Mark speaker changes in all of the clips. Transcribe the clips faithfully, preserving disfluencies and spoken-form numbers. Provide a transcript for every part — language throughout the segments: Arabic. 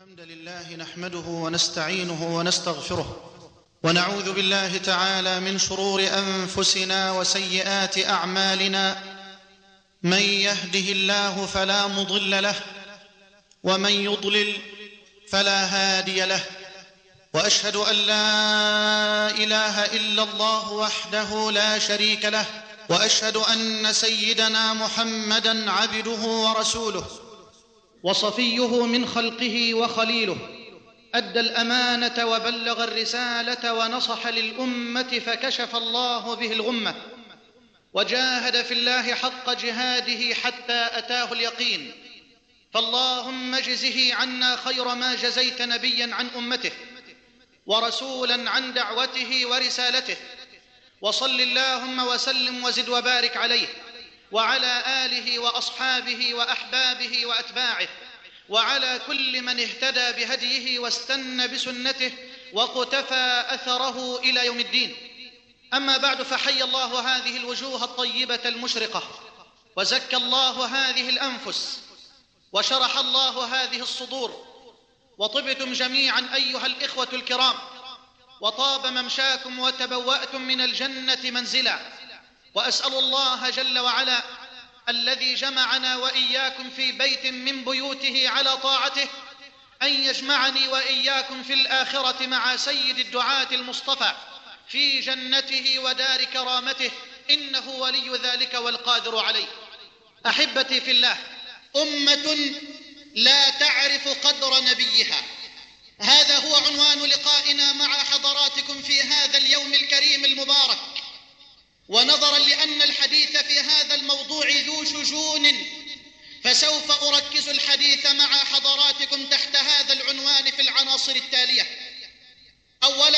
Speaker 1: الحمد لله نحمده ونستعينه ونستغفره ونعوذ بالله تعالى من شرور أنفسنا وسيئات أعمالنا. من يهده الله فلا مضل له ومن يضلل فلا هادي له، وأشهد أن لا إله إلا الله وحده لا شريك له، وأشهد أن سيدنا محمدًا عبده ورسوله وصفيه من خلقه وخليله، أدى الأمانة وبلغ الرسالة ونصح للأمة فكشف الله به الغمة، وجاهد في الله حق جهاده حتى أتاه اليقين. فاللهم اجزه عنا خير ما جزيت نبيا عن أمته ورسولا عن دعوته ورسالته، وصل اللهم وسلم وزد وبارك عليه وعلى آله وأصحابه وأحبابه وأتباعه وعلى كل من اهتدى بهديه واستنى بسنته واقتفى أثره إلى يوم الدين. أما بعد، فحي الله هذه الوجوه الطيبة المشرقة، وزكى الله هذه الأنفس، وشرح الله هذه الصدور، وطبتم جميعا أيها الإخوة الكرام، وطاب ممشاكم وتبوأتم من الجنة منزلا. وأسأل الله جل وعلا الذي جمعنا وإياكم في بيت من بيوته على طاعته أن يجمعني وإياكم في الآخرة مع سيد الدعاة المصطفى في جنته ودار كرامته، إنه ولي ذلك والقادر عليه. أحبتي في الله، أمة لا تعرف قدر نبيها، هذا هو عنوان لقائنا مع حضراتكم في هذا اليوم الكريم المبارك. ونظرا لأن الحديث في هذا الموضوع ذو شجون، فسوف أركز الحديث مع حضراتكم تحت هذا العنوان في العناصر التالية. أولا،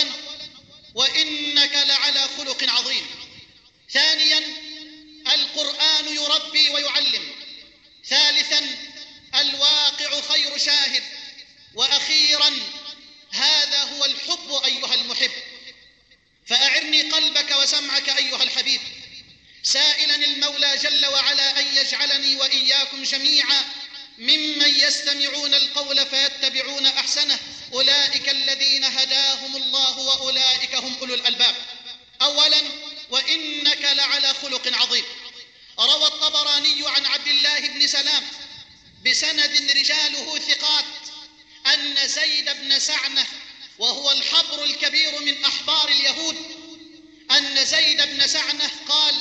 Speaker 1: وإنك لعلى خلق عظيم. ثانيا، القرآن يربي ويعلم. ثالثا، الواقع خير شاهد. وأخيرا، هذا هو الحب أيها المحب. فأعرني قلبك وسمعك أيها الحبيب، سائلا المولى جل وعلا أن يجعلني وإياكم جميعا ممن يستمعون القول فيتبعون أحسنه، أولئك الذين هداهم الله وأولئك هم أولو الألباب. أولا، وإنك لعلى خلق عظيم. روى الطبراني عن عبد الله بن سلام بسند رجاله ثقات أن زيد بن سعنة، وهو الحبر الكبير من أحبار اليهود، أن زيد بن سعنة قال: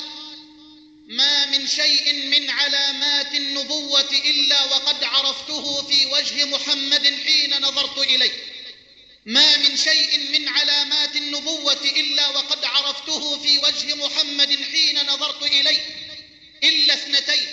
Speaker 1: ما من شيء من علامات النبوة إلا وقد عرفته في وجه محمد حين نظرت إليه. ما من شيء من علامات النبوة إلا وقد عرفته في وجه محمد حين نظرت إليه إلا اثنتين: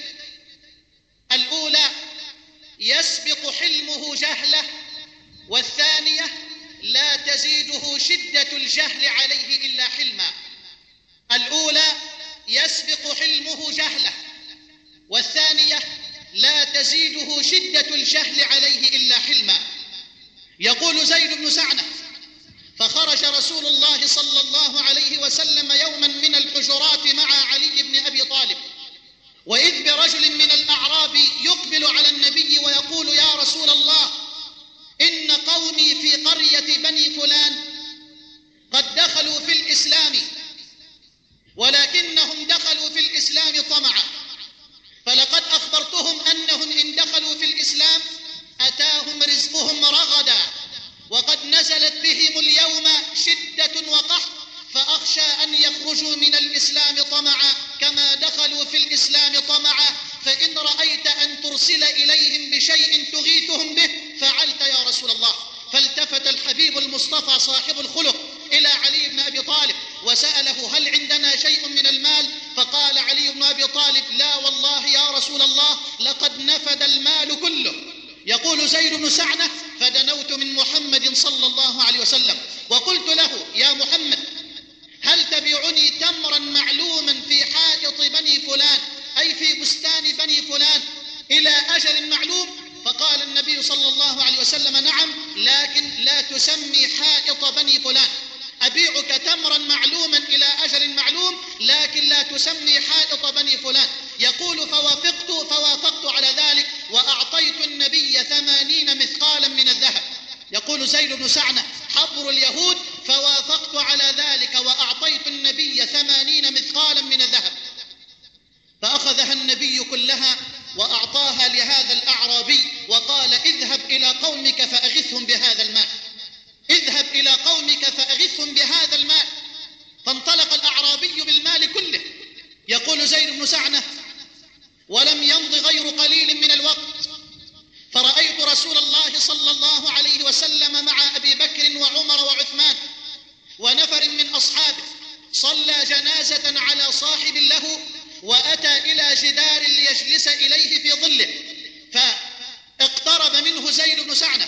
Speaker 1: الأولى يسبق حلمه جهله، والثانية لا تزيده شدة الجهل عليه إلا حلما. الأولى يسبق حلمه جهله، والثانية لا تزيده شدة الجهل عليه إلا حلما. يقول زيد بن سعنة: فخرج رسول الله صلى الله عليه وسلم يوما من الحجرات مع علي بن أبي طالب، وإذ برجل من الأعراب يقبل على النبي ويقول: يا رسول الله، إن قومي في قرية بني فلان قد دخلوا في الإسلام، ولكنهم دخلوا في الإسلام طمعا، فلقد أخبرتهم أنهم إن دخلوا في الإسلام أتاهم رزقهم رغدا، وقد نزلت بهم اليوم شدة وقحط، فأخشى أن يخرجوا من الإسلام طمعا كما دخلوا في الإسلام طمعا، فإن رأيت أن ترسل إليهم بشيء تغيثهم به فعلت يا رسول الله. فالتفت الحبيب المصطفى صاحب الخلق إلى علي بن أبي طالب وسأله: هل عندنا شيء من المال؟ فقال علي بن أبي طالب: لا والله يا رسول الله، لقد نفد المال كله. يقول زيد بن سعنة: فدنوت من محمد صلى الله عليه وسلم وقلت له: يا محمد، هل تبيعني تمرا معلوما في حائط بني فلان، أي في بستان بني فلان، إلى أجل معلوم؟ فقال النبي صلى الله عليه وسلم: نعم، لكن لا تسمي حائط بني فلان. أبيعك تمرا معلوما إلى أجل معلوم، لكن لا تسمي حائط بني فلان. يقول: فوافقت فوافقت على ذلك، وأعطيت النبي ثمانين مثقالا من الذهب. يقول زيد بن سعنة: حبر اليهود، فوافقت على ذلك وأعطيت النبي ثمانين مثقالا من الذهب، فأخذها النبي كلها وأعطاها لهذا الأعرابي وقال: اذهب إلى قومك فأغثهم بهذا المال، اذهب إلى قومك فأغثهم بهذا المال. فانطلق الأعرابي بالمال كله. يقول زيد بن سعنة: ولم يمض غير قليل من الوقت فرأيت رسول الله صلى الله عليه وسلم مع أبي بكر وعمر وعثمان ونفر من أصحابه صلى جنازة على صاحب له، وأتى إلى جدار ليجلس إليه في ظله، فاقترب منه زيد بن سعنة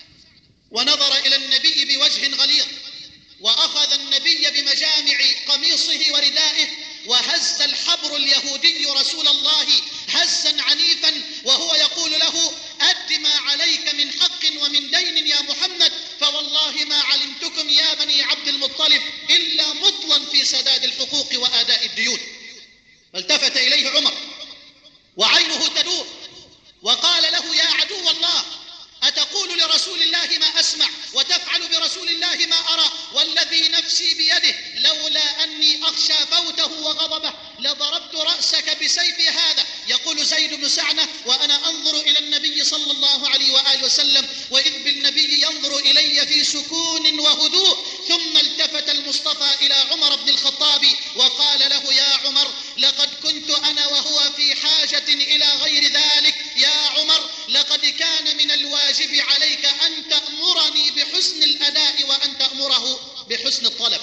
Speaker 1: ونظر إلى النبي بوجه غليظ، وأخذ النبي بمجامع قميصه وردائه وهز الحبر اليهودي رسول الله هزا عنيفا، وهو يقول له: أد ما عليك من حق ومن دين يا محمد، فوالله ما علمتكم يا بني عبد المطلب إلا مطلا في سداد الحقوق وآداء الديون. فالتفت إليه عمر وعينه تدور وقال له: يا عدو الله، أتقول لرسول الله ما أسمع وتفعل برسول الله ما أرى، والذي نفسي بيده لولا أني أخشى فوته وغضبه لضربت رأسك بسيف هذا. يقول زيد بن سعنة: وأنا أنظر إلى النبي صلى الله عليه وآله وسلم وإذ بالنبي ينظر إلي في سكون وهدوء، ثم التفت المصطفى إلى عمر بن الخطاب وقال له: يا عمر، لقد كنت أنا وهو في حاجة إلى غير ذلك. يا عمر، لقد كان من الواجب عليك أن تأمرني بحسن الأداء وأن تأمره بحسن الطلب.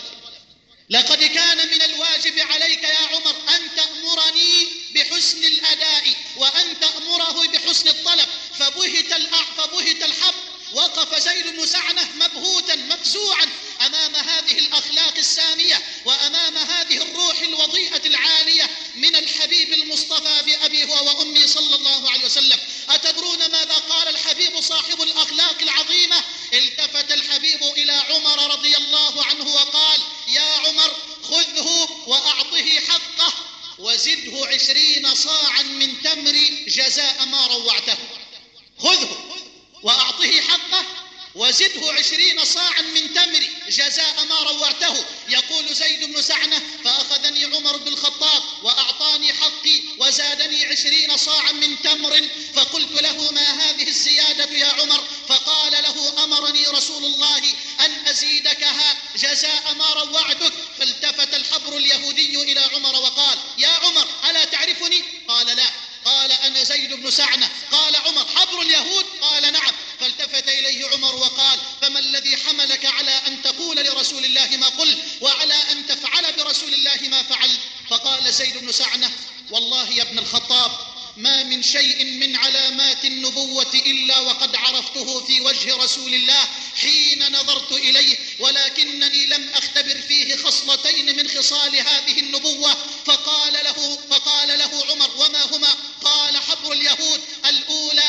Speaker 1: لقد كان من الواجب عليك يا عمر أن تأمرني بحسن الأداء وأن تأمره بحسن الطلب. فبهت الأع فبهت الحب. وقف زيد بن سعنة مبهوتا مفزوعا أمام هذه الأخلاق السامية وأمام هذه الروح الوضيئة العالية من الحبيب المصطفى بأبي هو وأمي صلى الله عليه وسلم. أتدرون ماذا قال الحبيب صاحب الأخلاق العظيمة؟ التفت الحبيب إلى عمر رضي الله عنه وقال: يا عمر، خذه وأعطه حقه وزده عشرين صاعا من تمر جزاء ما روعته. خذه وأعطه حقه وزده عشرين صاعا من تمر جزاء ما روعته. يقول زيد بن سعنة: فأخذني عمر بن الخطاب وأعطاني حقي وزادني عشرين صاعا من تمر، فقلت له: ما هذه الزيادة يا عمر؟ فقال له: أمرني رسول الله أن أزيدكها جزاء ما روعتك. فالتفت الحبر اليهودي إلى عمر وقال: يا عمر، ألا تعرفني؟ قال: لا. قال: أنا زيد بن سعنة. قال عمر: حبر اليهود؟ قال: نعم. فالتفت إليه عمر وقال: فما الذي حملك على أن تقول لرسول الله ما قلت وعلى أن تفعل برسول الله ما فعلت؟ فقال زيد بن سعنة: والله يا ابن الخطاب، ما من شيء من علامات النبوة إلا وقد عرفته في وجه رسول الله حين نظرت إليه، ولكنني لم أختبر فيه خصلتين من خصال هذه النبوة. فقال له, فقال له عمر: وما هما؟ قال: حبر اليهود. الأولى: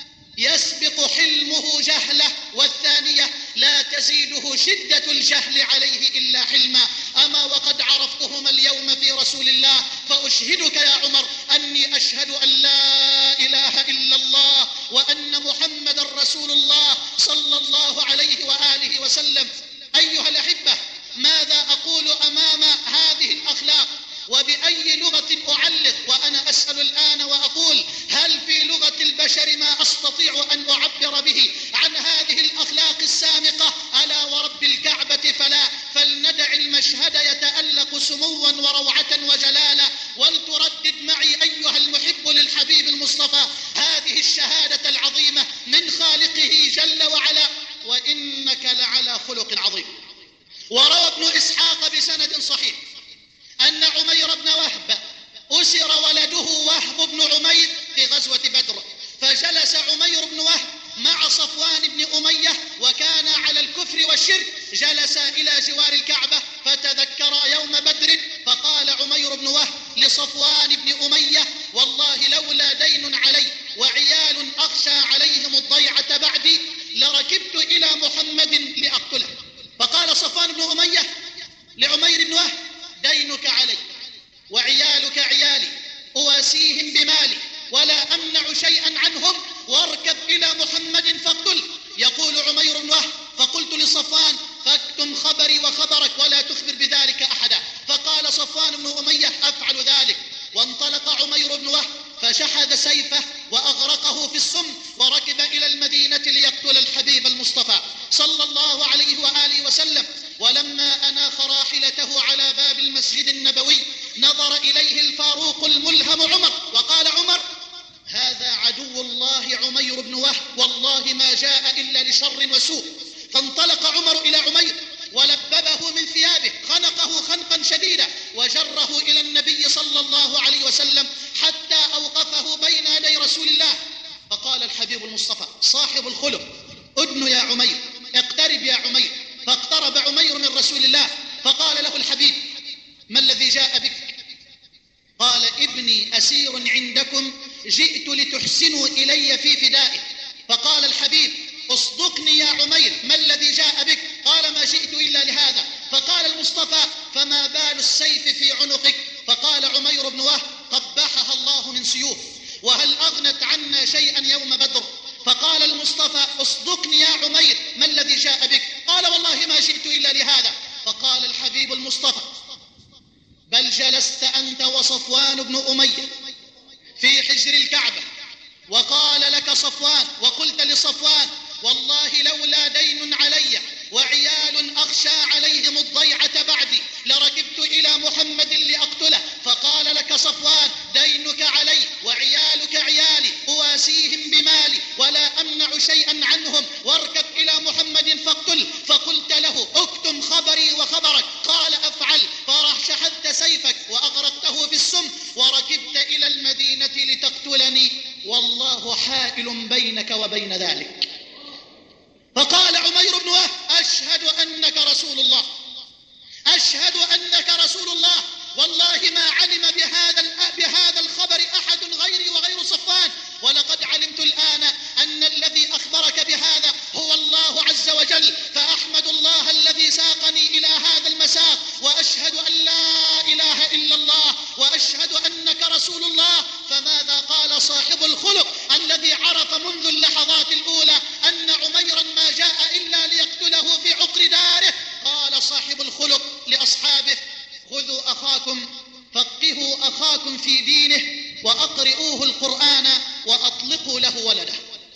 Speaker 1: يسبق حلمه جهله، والثانية: لا تزيده شدة الجهل عليه إلا حلما. أما وقد عرفتهما اليوم في رسول الله، فأشهدك يا عمر أني أشهد أن لا إله إلا الله وأن محمد رسول الله صلى الله عليه وآله وسلم. أيها الأحبة، ماذا أقول أمام هذه الأخلاق؟ وبأي لغة أعلق وأنا أسأل الآن وأقول: هل في لغة البشر ما أستطيع أن أعبر به عن هذه الأخلاق السامقة؟ ألا ورب الكعبة فلا. فلندع المشهد يتألق سموا وروعة وجلالة، ولتردد معي أيها المحب للحبيب المصطفى هذه الشهادة العظيمة من خالقه جل وعلا: وإنك لعلى خلق عظيم. وروى ابن إسحاق بسند صحيح أن عمير بن وهب أسر ولده وهب بن عمير في غزوة بدر، فجلس عمير بن وهب مع صفوان بن أمية وكان على الكفر والشرك، جلس إلى جوار الكعبة فتذكر يوم بدر، فقال عمير بن وهب لصفوان بن أمية: والله لولا دين علي وعيال أخشى عليهم الضيعة بعدي لركبت إلى محمد لأقتله. فقال صفوان بن أمية لعمير بن وهب: دينك علي وعيالك عيالي، أواسيهم بمالي ولا أمنع شيئا عنهم، واركب إلى محمد فاقتله. يقول عمير بن وهب: وهب فشحذ سيفه وأغرقه في السم وركب إلى المدينة ليقتل الحبيب المصطفى صلى الله عليه وآله وسلم. ولما أناخ راحلته على باب المسجد النبوي نظر إليه الفاروق الملهم عمر وقال: عمر، هذا عدو الله عمير بن وهب، والله ما جاء إلا لشر وسوء. فانطلق عمر إلى عمير ولببه من ثيابه، خنقه خنقا شديدا وجره إلى النبي صلى الله عليه وسلم حتى أوقفه بين يدي رسول الله. فقال الحبيب المصطفى صاحب الخلق: أدن يا عمير، اقترب يا عمير. فاقترب عمير من رسول الله فقال له الحبيب: ما الذي جاء بك؟ قال: ابني أسير عندكم، جئت لتحسنوا إلي في فدائه. فقال الحبيب: اصدقني يا عمير، ما الذي جاء بك؟ قال: ما جئت إلا لهذا. فقال المصطفى: فما بال السيف في عنقك؟ فقال عمير بن وهب: قبحها الله من سيوف، وهل أغنت عنا شيئا يوم بدر؟ فقال المصطفى: اصدقني يا عمير، ما الذي جاء بك؟ قال: والله ما جئت إلا لهذا. فقال الحبيب المصطفى: بل جلست أنت وصفوان بن أمية في حجر الكعبة، وقال لك صفوان وقلت لصفوان: والله لولا دين علي وعيال أخشى عليهم الضيعة بعدي لركبت إلى محمد لأقتله. فقال لك صفوان: دينك علي وعيالك عيالي، أواسيهم بمالي ولا أمنع شيئا عنهم، واركب إلى محمد فاقتل. فقلت له: اكتم خبري وخبرك. قال: أفعل. فرح شحذت سيفك وأغرقته في السم وركبت إلى المدينة لتقتلني، والله حائل بينك وبين ذلك. فقال عمير بن وهب: أشهد أنك رسول الله، أشهد أنك رسول الله، والله ما علم بهذا بهذا الخبر أحد غيري وغير صفوان، ولقد علمت الآن أن الذي أخبرك بهذا هو الله عز وجل، فأحمد الله الذي ساقني إلى هذا المساق، وأشهد أن لا إله إلا الله، وأشهد أنك رسول الله. فماذا قال صاحب الخلق الذي عرف منذ اللحظات الأولى أن عميرا ما جاء إلا ليقتله في عقر داره؟ قال صاحب الخلق لأصحابه: خذوا أخاكم، فقهوا أخاكم في دينه، وأقرئوه القرآن، وأطلقوا له ولده.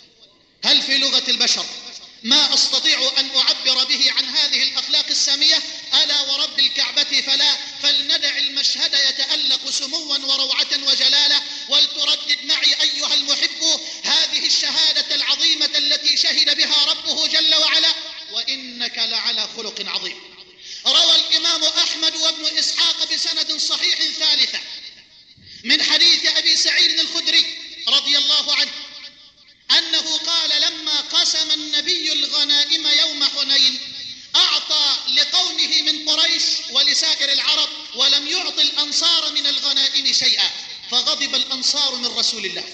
Speaker 1: هل في لغة البشر ما أستطيع أن أعبر به عن هذه الأخلاق السامية؟ ألا ورب الكعبة فلا، فلندع المشهد يتألق سموا وروعة وجلالة، ولتردد معي أيها المحب هذه الشهادة العظيمة التي شهد بها ربه جل وعلا: وإنك لعلى خلق عظيم. روى الإمام أحمد وابن إسحاق بسند صحيح ثالثة من حديث أبي سعيد الخدري رضي الله عنه أنه قال: لما قسم النبي الغنائم يوم حنين أعطى لقومه من قريش ولسائر العرب، ولم يعط الأنصار من الغنائم شيئا، فغضب الأنصار من رسول الله.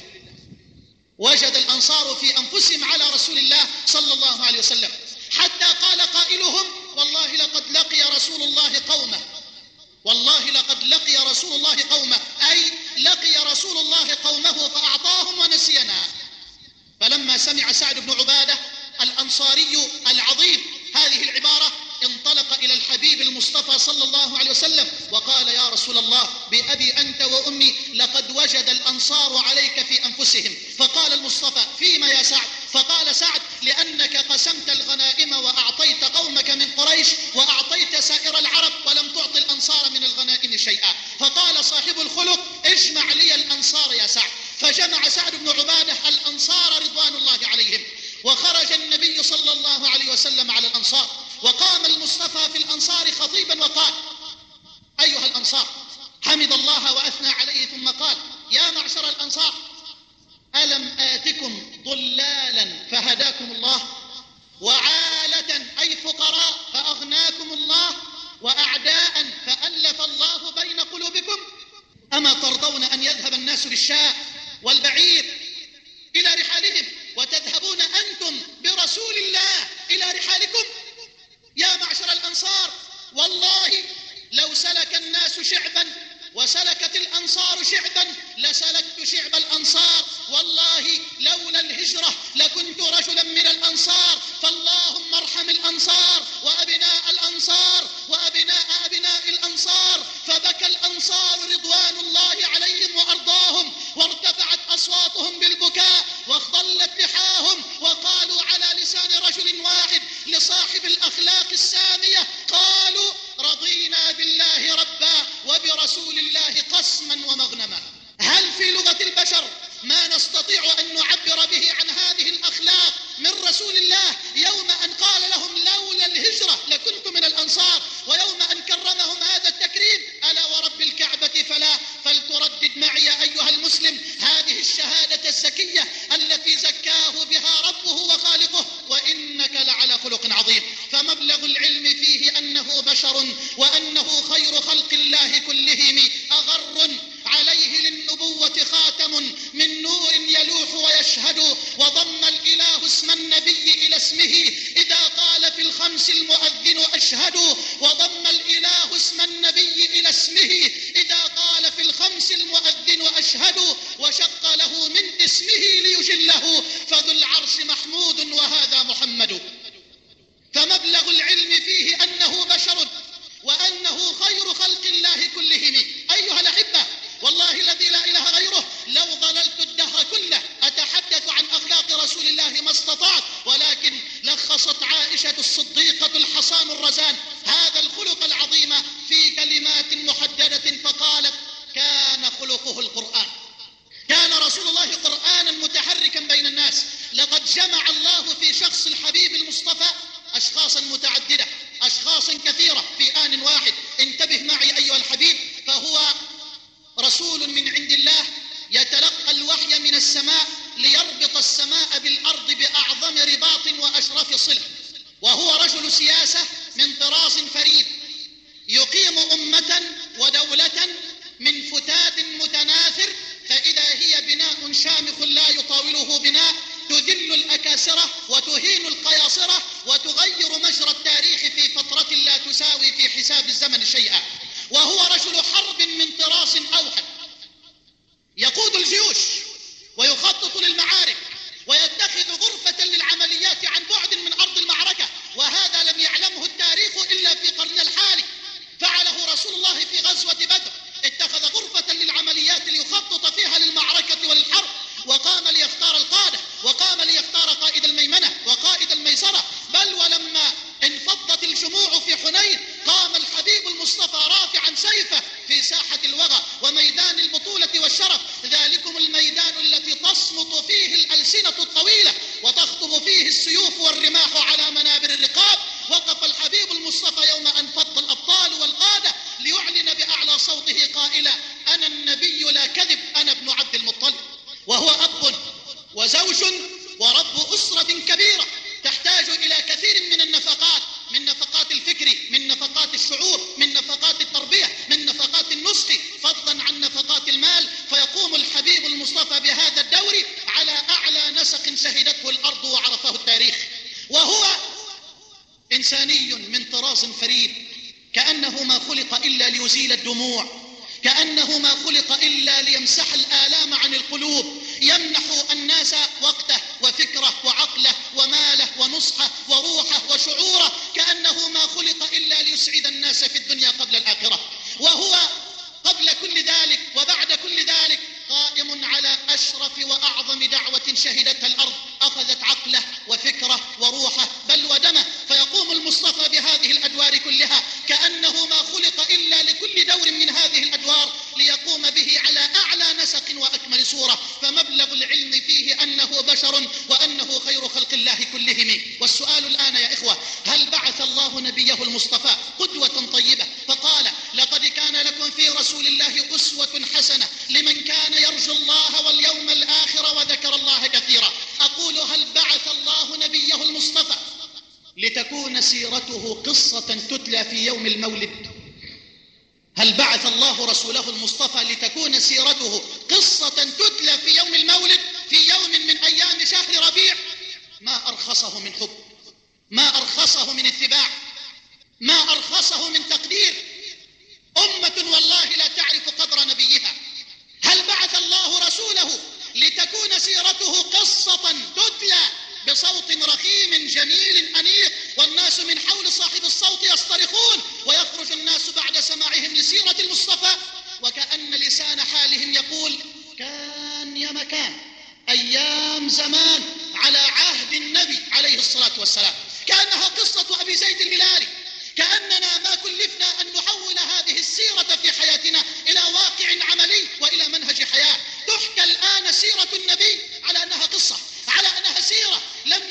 Speaker 1: وجد الأنصار في أنفسهم على رسول الله صلى الله عليه وسلم، حتى قال قائلهم: والله لقد لقي رسول الله قومه، والله لقد لقي رسول الله قومه، أي لقي رسول الله قومه فأعطاهم ونسينا. فلما سمع سعد بن عبادة الأنصاري العظيم هذه العبارة انطلق إلى الحبيب المصطفى صلى الله عليه وسلم وقال: يا رسول الله، بأبي أنت وأمي لقد وجد الأنصار عليك في أنفسهم. فقال المصطفى: فيما يا سعد؟ فقال سعد: لأنك قسمت الغنائم وأعطيت قومك من قريش وأعطيت سائر العرب ولم تعط الأنصار من الغنائم شيئا. فقال صاحب الخلق: اجمع لي الأنصار يا سعد. فجمع سعد بن عبادة الأنصار رضوان الله عليهم، وخرج النبي صلى الله عليه وسلم على الأنصار، وقام المصطفى في الأنصار خطيبا وقال: أيها الأنصار، حمد الله وأثنى عليه ثم قال: يا معشر الأنصار، ألم آتكم ضلالا فهداكم الله، وعالة أي فقراء فأغناكم الله، وأعداء فألف الله بين قلوبكم؟ أما ترضون أن يذهب الناس بالشاة والبعير إلى رحالهم، وتذهبون أنتم برسول الله إلى رحالكم؟ يا معشر الأنصار، والله لو سلك الناس شعبا وسلكت الأنصار شعبا لسلكت شعب الأنصار، والله لولا الهجرة لكنت رجلا من الأنصار، فاللهم ارحم الأنصار وأبناء الأنصار وأبناء أبناء الأنصار. فبكى الأنصار رضوان الله عليهم وأرضاهم، رسول الله يوم أن قال لهم لولا الهجرة لكنت من الأنصار، ويوم أن كرمهم هذا التكريم ألا ورب الكعبة فلا، فلتردد معي أيها المسلم هذه الشهادة الزكية التي زكاه بها ربه وخالقه: وإنك لعلى خلق عظيم. فمبلغ العلم فيه أنه بشر وأنه خير خلق الله كلهم، أغر عليه للنبوة خاتم من نور يلوح ويشهد، وضم الإله اسم النبي إلى اسمه إذا قال في الخمس المؤذن أشهد، وضم الإله اسم النبي إلى اسمه إذا قال في الخمس المؤذن أشهد، وشق له من اسمه ليجله فذو العرش محمود وهذا محمد. فمبلغ العلم فيه أنه بشر وأنه خير خلق الله كلهم. أيها الأحبة، والله الذي لا إله غيره لو ظللت الدهر كله أتحدث عن أخلاق رسول الله ما استطعت، ولكن لخصت عائشة الصديقة الحصان الرزان هذا الخلق العظيم في كلمات محددة فقالت: كان خلقه القرآن. كان رسول الله قرآنا متحركا بين الناس. لقد جمع الله في شخص الحبيب المصطفى أشخاصا متعددة، أشخاصا كثيرة في آن واحد. انتبه معي أيها الحبيب، فهو رسول من عند الله يتلقى الوحي من السماء ليربط السماء بالأرض بأعظم رباط وأشرف صلة، وهو رجل سياسة من طراز فريد يقيم أمة ودولة من فتات متناثر، فإذا هي بناء شامخ لا يطاوله بناء، تذل الأكاسرة وتهين القياصرة وتغير مجرى التاريخ في فترة لا تساوي في حساب الزمن شيئا. وهو رجل حرب من طراز أوحد، يقود الجيوش ويخطط للمعارك ويتخذ غرفة للعمليات عن بعد من أرض المعركة، وهذا لم يعلمه التاريخ إلا في قرن الحالي. فعله رسول الله في غزوة بدر، اتخذ غرفة للعمليات ليخطط فيها للمعركة والحرب، وقام ليختار القادة، وقام ليختار قائد الميمنة وقائد الميسرة. بل ولما انفضت الجموع في حنين قام الحبيب المصطفى رافعا سيفه في ساحة الوغى وميدان البطولة والشرف، ذلكم الميدان التي تصمت فيه الألسنة الطويلة وتخطب فيه السيوف والرماح على منابر الرقاب. وقف الحبيب المصطفى يوم أن فض الأبطال والقادة ليعلن بأعلى صوته قائلا: أنا النبي لا كذب، أنا ابن عبد المطلب. وهو أب وزوج ورب أسرة كبيرة تحتاج إلى كثير من النفقات، من نفقات الفكر، من نفقات الشعور، من نفقات التربية، من نفقات النسخ، فضلا عن نفقات المال. فيقوم الحبيب المصطفى بهذا الدور على أعلى نسق شهدته الأرض وعرفه التاريخ. وهو إنساني من طراز فريد، كأنه ما خلق إلا ليزيل الدموع، كأنه ما خلق إلا ليمسح الآلام عن القلوب، يمنح الناس وقته وفكره وعقله وماله ونصحه وروحه وشعوره، كأنه ما خلق إلا ليسعد الناس في الدنيا قبل الآخرة. وهو قبل كل ذلك وبعد كل ذلك قائم على أشرف وأعظم دعوة شهدتها الأرض، أخذت عقله وفكره وروحه بل ودمه. فيقوم المصطفى بهذه الأدوار كلها كأنه ما خلق إلا لكل دور من هذه الأدوار ليقوم به على أعلى نسق وأكمل صورة. فمبلغ العلم فيه أنه بشر وأنه خير خلق الله كلهم. والسؤال الآن يا إخوة: هل بعث الله نبيه المصطفى قدوة طيبة فقال: لقد كان لكم في رسول الله أسوة حسنة لمن كان يرجو الله واليوم الآخر وذكر الله كثيرا؟ أقول: هل بعث الله نبيه المصطفى لتكون سيرته قصة تتلى في يوم المولد؟ هل بعث الله رسوله المصطفى لتكون سيرته قصة تتلى في يوم المولد، في يوم من أيام شهر ربيع؟ ما أرخصه من حب، ما أرخصه من اتباع، ما أرخصه من تقدير. أمة والله لا تعرف قدر نبيها. هل بعث الله رسوله لتكون سيرته قصة تتلى بصوت رخيم جميل أنيق والناس من حول صاحب الصوت يصطرخون، ويخرج الناس بعد سماعهم لسيرة المصطفى وكأن لسان حالهم يقول: كان يا مكان، أيام زمان على عهد النبي عليه الصلاة والسلام. كأنها قصة أبي زيد الهلالي، كأننا ما كلفنا أن نحول هذه السيرة في حياتنا إلى واقع عملي وإلى منهج حياة. تحكى الآن سيرة النبي على أنها قصة، على أنها سيرة. لم يعد النبي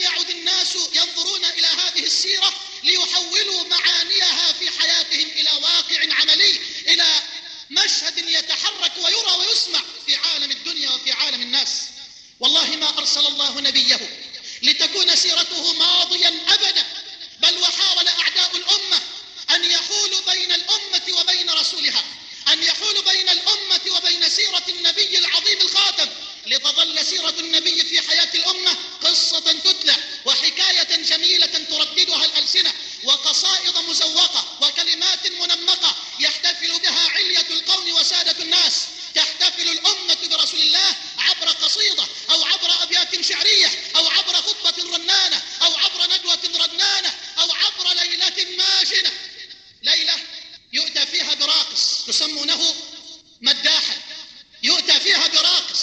Speaker 2: الناس ينظرون إلى هذه السيرة ليحولوا معانيها في حياتهم إلى واقع عملي، إلى مشهد يتحرك ويرى ويسمع في عالم الدنيا وفي عالم الناس. والله ما أرسل الله نبيه لتكون سيرته ماضيا أبدا، بل وحاول أعداء الأمة أن يحولوا بين الأمة وبين رسولها، أن يحولوا بين الأمة وبين سيرة النبي العظيم الخاتم، لتظل سيرة النبي في حياة الأمة قصة تتلى وحكاية جميلة ترددها الألسنة، وقصائد مزوقة وكلمات منمقة يحتفل بها علية القوم وسادة الناس. تحتفل الأمة برسول الله عبر قصيدة أو عبر أبيات شعرية أو عبر خطبة رنانة أو عبر ندوة رنانة أو عبر ليلة ماجنة، ليلة يؤتى فيها براقص تسمونه مداحا، يؤتى فيها براقص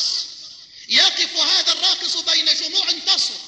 Speaker 2: يقف هذا الراقص بين جموع تصرخ،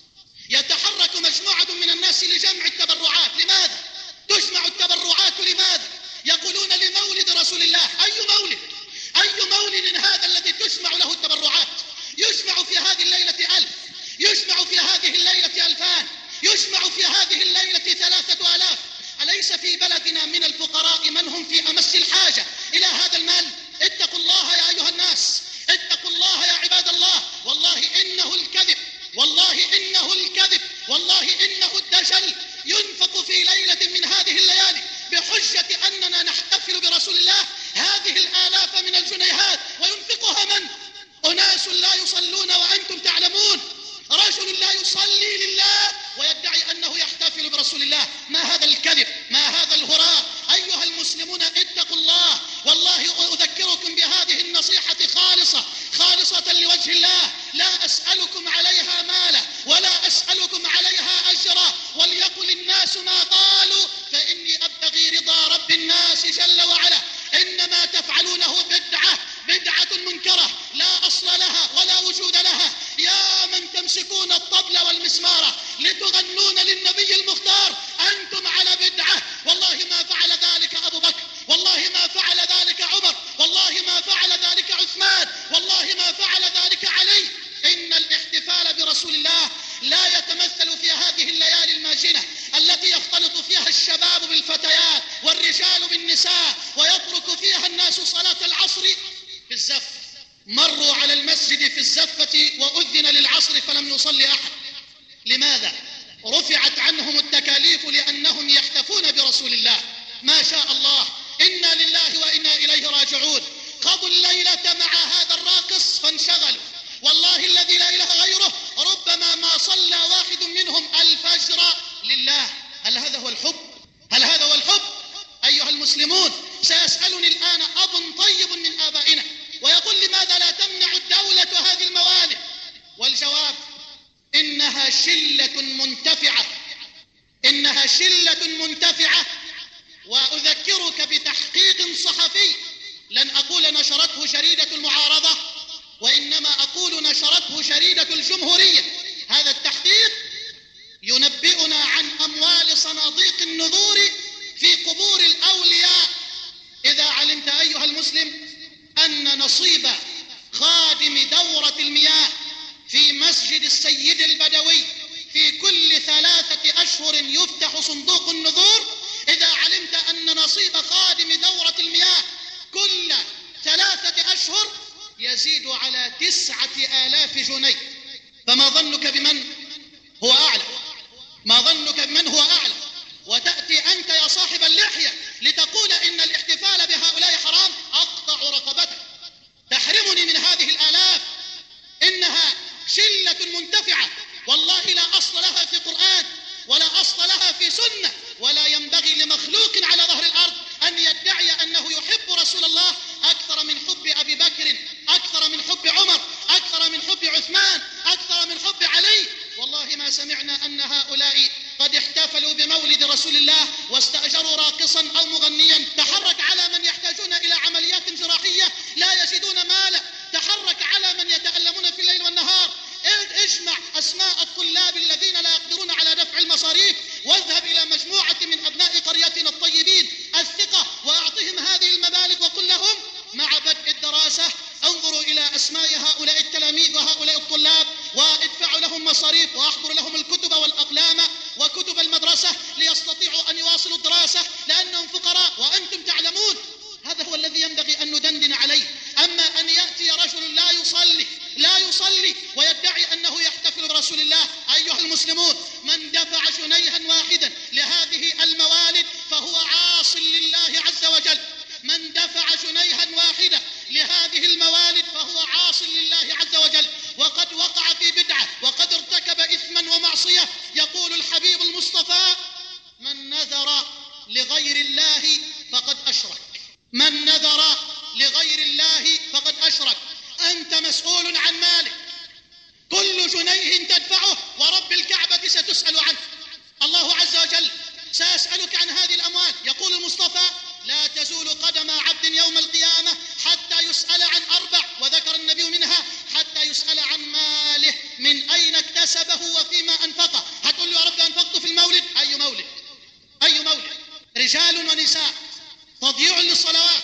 Speaker 2: يتحرك مجموعة من الناس لجمع التبرعات. لماذا تجمع التبرعات؟ لماذا؟ يقولون لمولد رسول الله. أي مولد؟ أي مولد هذا الذي تجمع له التبرعات؟ يجمع في هذه الليلة ألف، يجمع في هذه الليلة ألفان، يجمع في هذه الليلة ثلاثة آلاف. أليس في بلدنا من الفقراء من هم في أمس الحاجة إلى هذا المال؟ اتقوا الله يا أيها الناس، اتقوا الله يا عباد الله. والله إنه الكذب، والله إنه الكذب، والله إنه الدجل ينفق في ليلة من هذه الليالي بحجة أننا نحتفل برسول الله هذه الآلاف من الجنيهات، وينفقها من؟ أناس لا يصلون وأنتم تعلمون. رجل لا يصلي لله ويدعي أنه يحتفل برسول الله. ما هذا الكذب؟ ما هذا الهراء؟ أيها المسلمون اتقوا الله. والله أذكركم بهذه النصيحة خالصة خالصة لوجه الله، لا أسألكم عليها مالا ولا أسألكم عليها أجرا، وليقل الناس ما قالوا فإني أبتغي رضا رب الناس جل وعلا. إنما تفعلونه بدعة، بدعة منكرة لا أصل لها ولا وجود لها. يا من تمسكون الطبل والمسمار لتغنون للنبي المختار، أنتم على بدعة. والله ما فعل ذلك أبو بكر، والله ما فعل ذلك عمر، والله ما فعل ذلك عثمان، والله ما فعل ذلك علي. إن الاحتفال برسول الله لا يتمثل في هذه الليالي الماجنة التي يختلط فيها الشباب بالفتيات والرجال بالنساء، ويترك فيها الناس صلاة العصر في الزف. مروا على المسجد في الزفة وأذن للعصر فلم يصلي أحد. لماذا؟ رفعت عنهم التكاليف لأنهم يحتفون برسول الله. ما شاء الله، إنا لله وإنا إليه راجعون. قضوا الليلة مع هذا الراقص فانشغلوا. والله الذي لا إله غيره ربما ما صلى واحد منهم الفجر لله. هل هذا هو الحب؟ هل هذا هو الحب؟ أيها المسلمون، سيسألني الآن أب طيب من آبائنا ويقول لماذا لا تمنع الدولة هذه الموالد؟ والجواب إنها شلة منتفعة، إنها شلة منتفعة. وأذكرك بتحقيق صحفي، لن أقول نشرته جريدة المعارضة وإنما أقول نشرته جريدة الجمهورية. هذا التحقيق ينبئنا عن أموال صناديق النذور في قبور الأولياء. إذا علمت أيها المسلم أن نصيب خادم دورة المياه في مسجد السيد البدوي في كل ثلاثة أشهر يفتح صندوق النذور، إذا علمت أن نصيب خادم دورة المياه كل ثلاثة أشهر يزيد على تسعة آلاف جنيه، فما ظنك بمن هو أعلى؟ ما ظنك بمن هو أعلى؟ وتأتي أنت يا صاحب اللحية لتقول إن الاحتفال بهؤلاء حرام. أقطع رقبتك، تحرمني من هذه الآلاف. إنها شلة منتفعة، والله لا أصل لها في قرآن ولا أصل لها في سنة، ولا ينبغي لمخلوق على ظهر الأرض أن يدعي أنه يحب رسول الله أكثر من حب أبي بكر، أكثر من حب عمر، أكثر من حب عثمان، أكثر من حب علي. والله ما سمعنا أن هؤلاء قد احتفلوا بمولد رسول الله واستأجروا راقصا أو مغنيا. تحرك على من يحتاجون إلى عمليات جراحية لا يجدون مالا، تحرك على من يتألمون في الليل والنهار. اجمع أسماء الطلاب الذين لا يقدرون على دفع المصاريف واذهب إلى مجموعة من أبناء قريتنا الطيبين الثقة وأعطهم هذه المبالغ وقل لهم مع بدء الدراسة انظروا إلى أسماء هؤلاء التلاميذ وهؤلاء الطلاب وادفعوا لهم مصاريف واحضروا لهم الكتب والأقلام لغير الله فقد أشرك. من نذر لغير الله فقد أشرك. أنت مسؤول عن مالك، كل جنيه تدفعه ورب الكعبة ستسأل عنه. الله عز وجل سأسألك عن هذه الأموال. يقول المصطفى: لا تزول قدم عبد يوم القيامة حتى يسأل عن أربع، وذكر النبي منها حتى يسأل عن ماله، من أين اكتسبه وفيما أنفقه. هتقول له: يا رب أنفقت في المولد. أي مولد؟ أي مولد؟ رجال ونساء، تضييع للصلوات،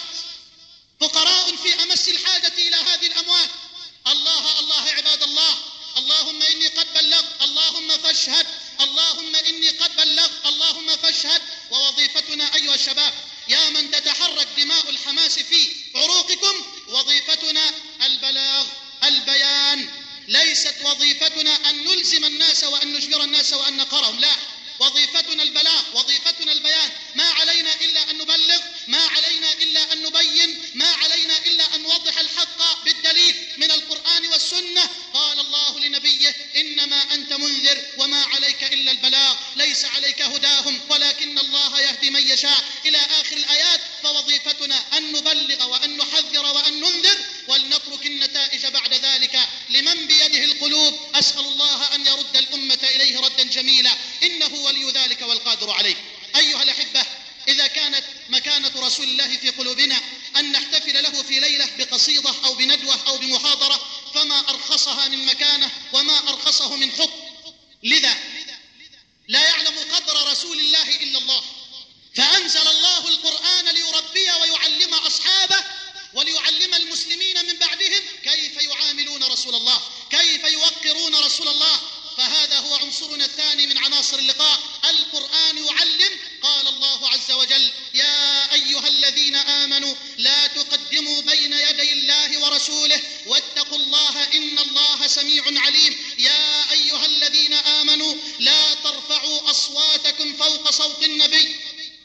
Speaker 2: فقراء في أمس الحاجة إلى هذه الأموال. الله الله عباد الله، اللهم إني قد بلغت، اللهم فاشهد، اللهم إني قد بلغت، اللهم فاشهد. ووظيفتنا أيها الشباب، يا من تتحرك دماء الحماس في عروقكم، وظيفتنا البلاغ، البيان. ليست وظيفتنا أن نلزم الناس وأن نجبر الناس وأن نقرهم، لا، وظيفتنا البلاغ، وظيفتنا البيان. ما علينا إلا أن نبلغ، ما علينا إلا أن نبين، ما علينا إلا أن نوضح الحق بالدليل من القرآن والسنة. قال الله لنبيه: إنما أنت منذر وما عليك إلا البلاغ، ليس عليك هداهم ولكن الله يهدي من يشاء، إلى آخر الآيات. فوظيفتنا أن نبلغ وأن نحذر وأن ننذر، ولنترك النتائج بعد ذلك لمن بيده القلوب. أسأل الله أن يرد الأمة إليه ردا جميلا، إنه ولي ذلك والقادر عليه. أيها الأحبة، إذا كانت مكانة رسول الله في قلوبنا أن نحتفل له في ليلة بقصيدة أو بندوة أو بمحاضرة، فما أرخصها من مكانة وما أرخصه من حب. لذا لا يعلم قدر رسول الله إلا الله، فأنزل الله القرآن ليربي ويعلم أصحابه وليعلم المسلمين من بعدهم كيف يعاملون رسول الله، كيف يوقرون رسول الله. فهذا هو عنصرنا الثاني من عناصر اللقاء، القرآن يعلم. قال الله عز وجل: يا أيها الذين آمنوا لا تقدموا بين يدي الله ورسوله واتقوا الله إن الله سميع عليم. يا أيها الذين آمنوا لا ترفعوا أصواتكم فوق صوت النبي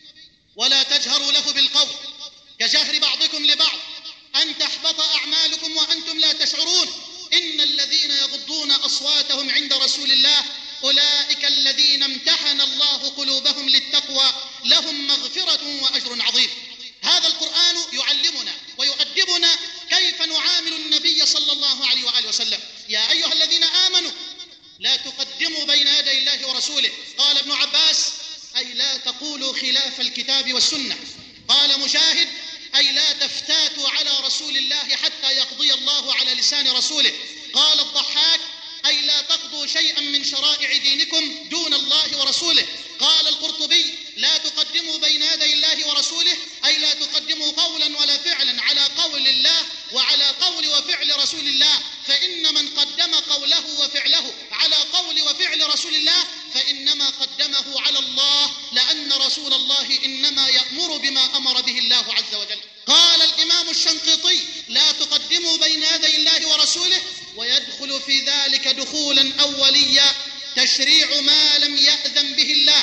Speaker 2: ولا تجهروا له بالقول كجهر بعضكم لبعض أن تحبط أعمالكم وأنتم لا تشعرون. إن الذين يغضون أصواتهم عند رسول الله أولئك الذين امتحن الله قلوبهم للتقوى لهم مغفرة وأجر عظيم. هذا القرآن يعلمنا ويؤدبنا كيف نعامل النبي صلى الله عليه وآله وسلم. يا أيها الذين آمنوا لا تقدموا بين يدي الله ورسوله. قال ابن عباس: أي لا تقولوا خلاف الكتاب والسنة. قال مجاهد: أي لا تفتاتوا على رسول الله حتى يقضي الله على لسان رسوله. قال الضحاك: أي لا تقضوا شيئا من شرائع دينكم دون الله ورسوله. قال القرطبي: لا تقدموا بين يدي الله ورسوله، أي لا تقدموا قولا ولا فعلا على قول الله وعلى قول وفعل رسول الله، فإن من قدم قوله وفعله على قول وفعل رسول الله فإنما قدمه على الله، لأن رسول الله إنما يأمر بما أمر به الله عز وجل. قال الإمام الشنقيطي: لا تقدموا بين يدي الله ورسوله، ويدخل في ذلك دخولا أوليا تشريع ما لم يأذن به الله،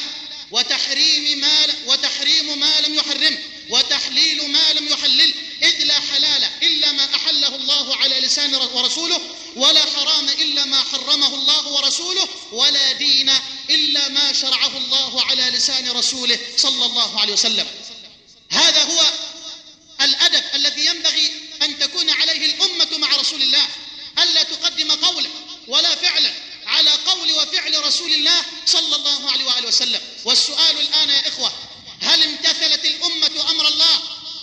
Speaker 2: وتحريم ما, وتحريم ما لم يحرمه، وتحليل ما لم يحلله، إذ لا حلال إلا ما أحله الله على لسان ورسوله، ولا حرام إلا ما حرمه الله ورسوله، ولا دين إلا ما شرعه الله على لسان رسوله صلى الله عليه وسلم. هذا هو الأدب الذي ينبغي أن تكون عليه الأمة مع رسول الله، ألا تقدم قولا ولا فعلا على قول وفعل رسول الله صلى الله عليه وآله وسلم. والسؤال الآن يا إخوة: هل امتثلت الأمة أمر الله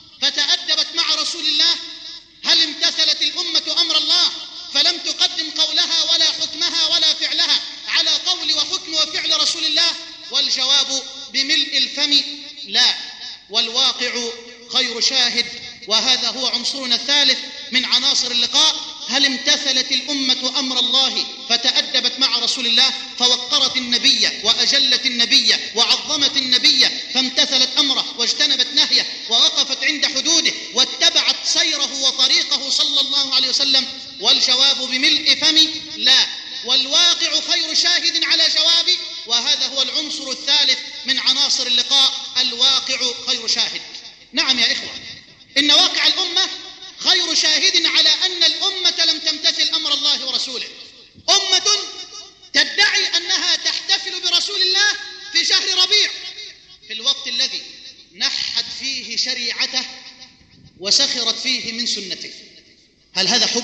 Speaker 2: فتأدبت مع رسول الله؟ هل امتثلت الأمة أمر الله فلم تقدم قولها ولا حكمها ولا فعلها على قول وحكم وفعل رسول الله؟ والجواب بملء الفم لا، والواقع خير شاهد. وهذا هو عنصرنا الثالث من عناصر اللقاء. هل امتثلت الأمة أمر الله فتأدبت مع رسول الله، فوقرت النبي وأجلت النبي وعظمت النبي، فامتثلت أمره واجتنبت نهيه ووقفت عند حدوده واتبعت سيره وطريقه صلى الله عليه وسلم؟ والجواب بملء فم لا، والواقع خير شاهد على جوابي. وهذا هو العنصر الثالث من عناصر اللقاء، الواقع خير شاهد. نعم يا إخوة، إن واقع الأمة خير شاهد على أن الأمة لم تمتثل أمر الله ورسوله. أمة تدعي أنها تحتفل برسول الله في شهر ربيع، في الوقت الذي نحت فيه شريعته وسخرت فيه من سنته. هل هذا حب؟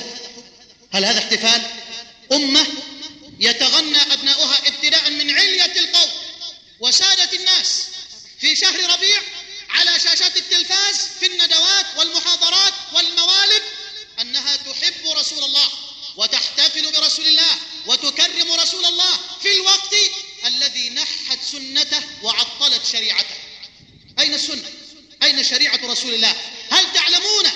Speaker 2: هل هذا احتفال؟ أمة يتغنى أبناؤها ابتداء من علية القوم وسادة الناس في شهر ربيع على شاشات التلفاز في الندوات والمحاضرات والموالد أنها تحب رسول الله وتحتفل برسول الله وتكرم رسول الله في الوقت الذي نحت سنته وعطلت شريعته. أين السنة؟ أين شريعة رسول الله؟ هل تعلمون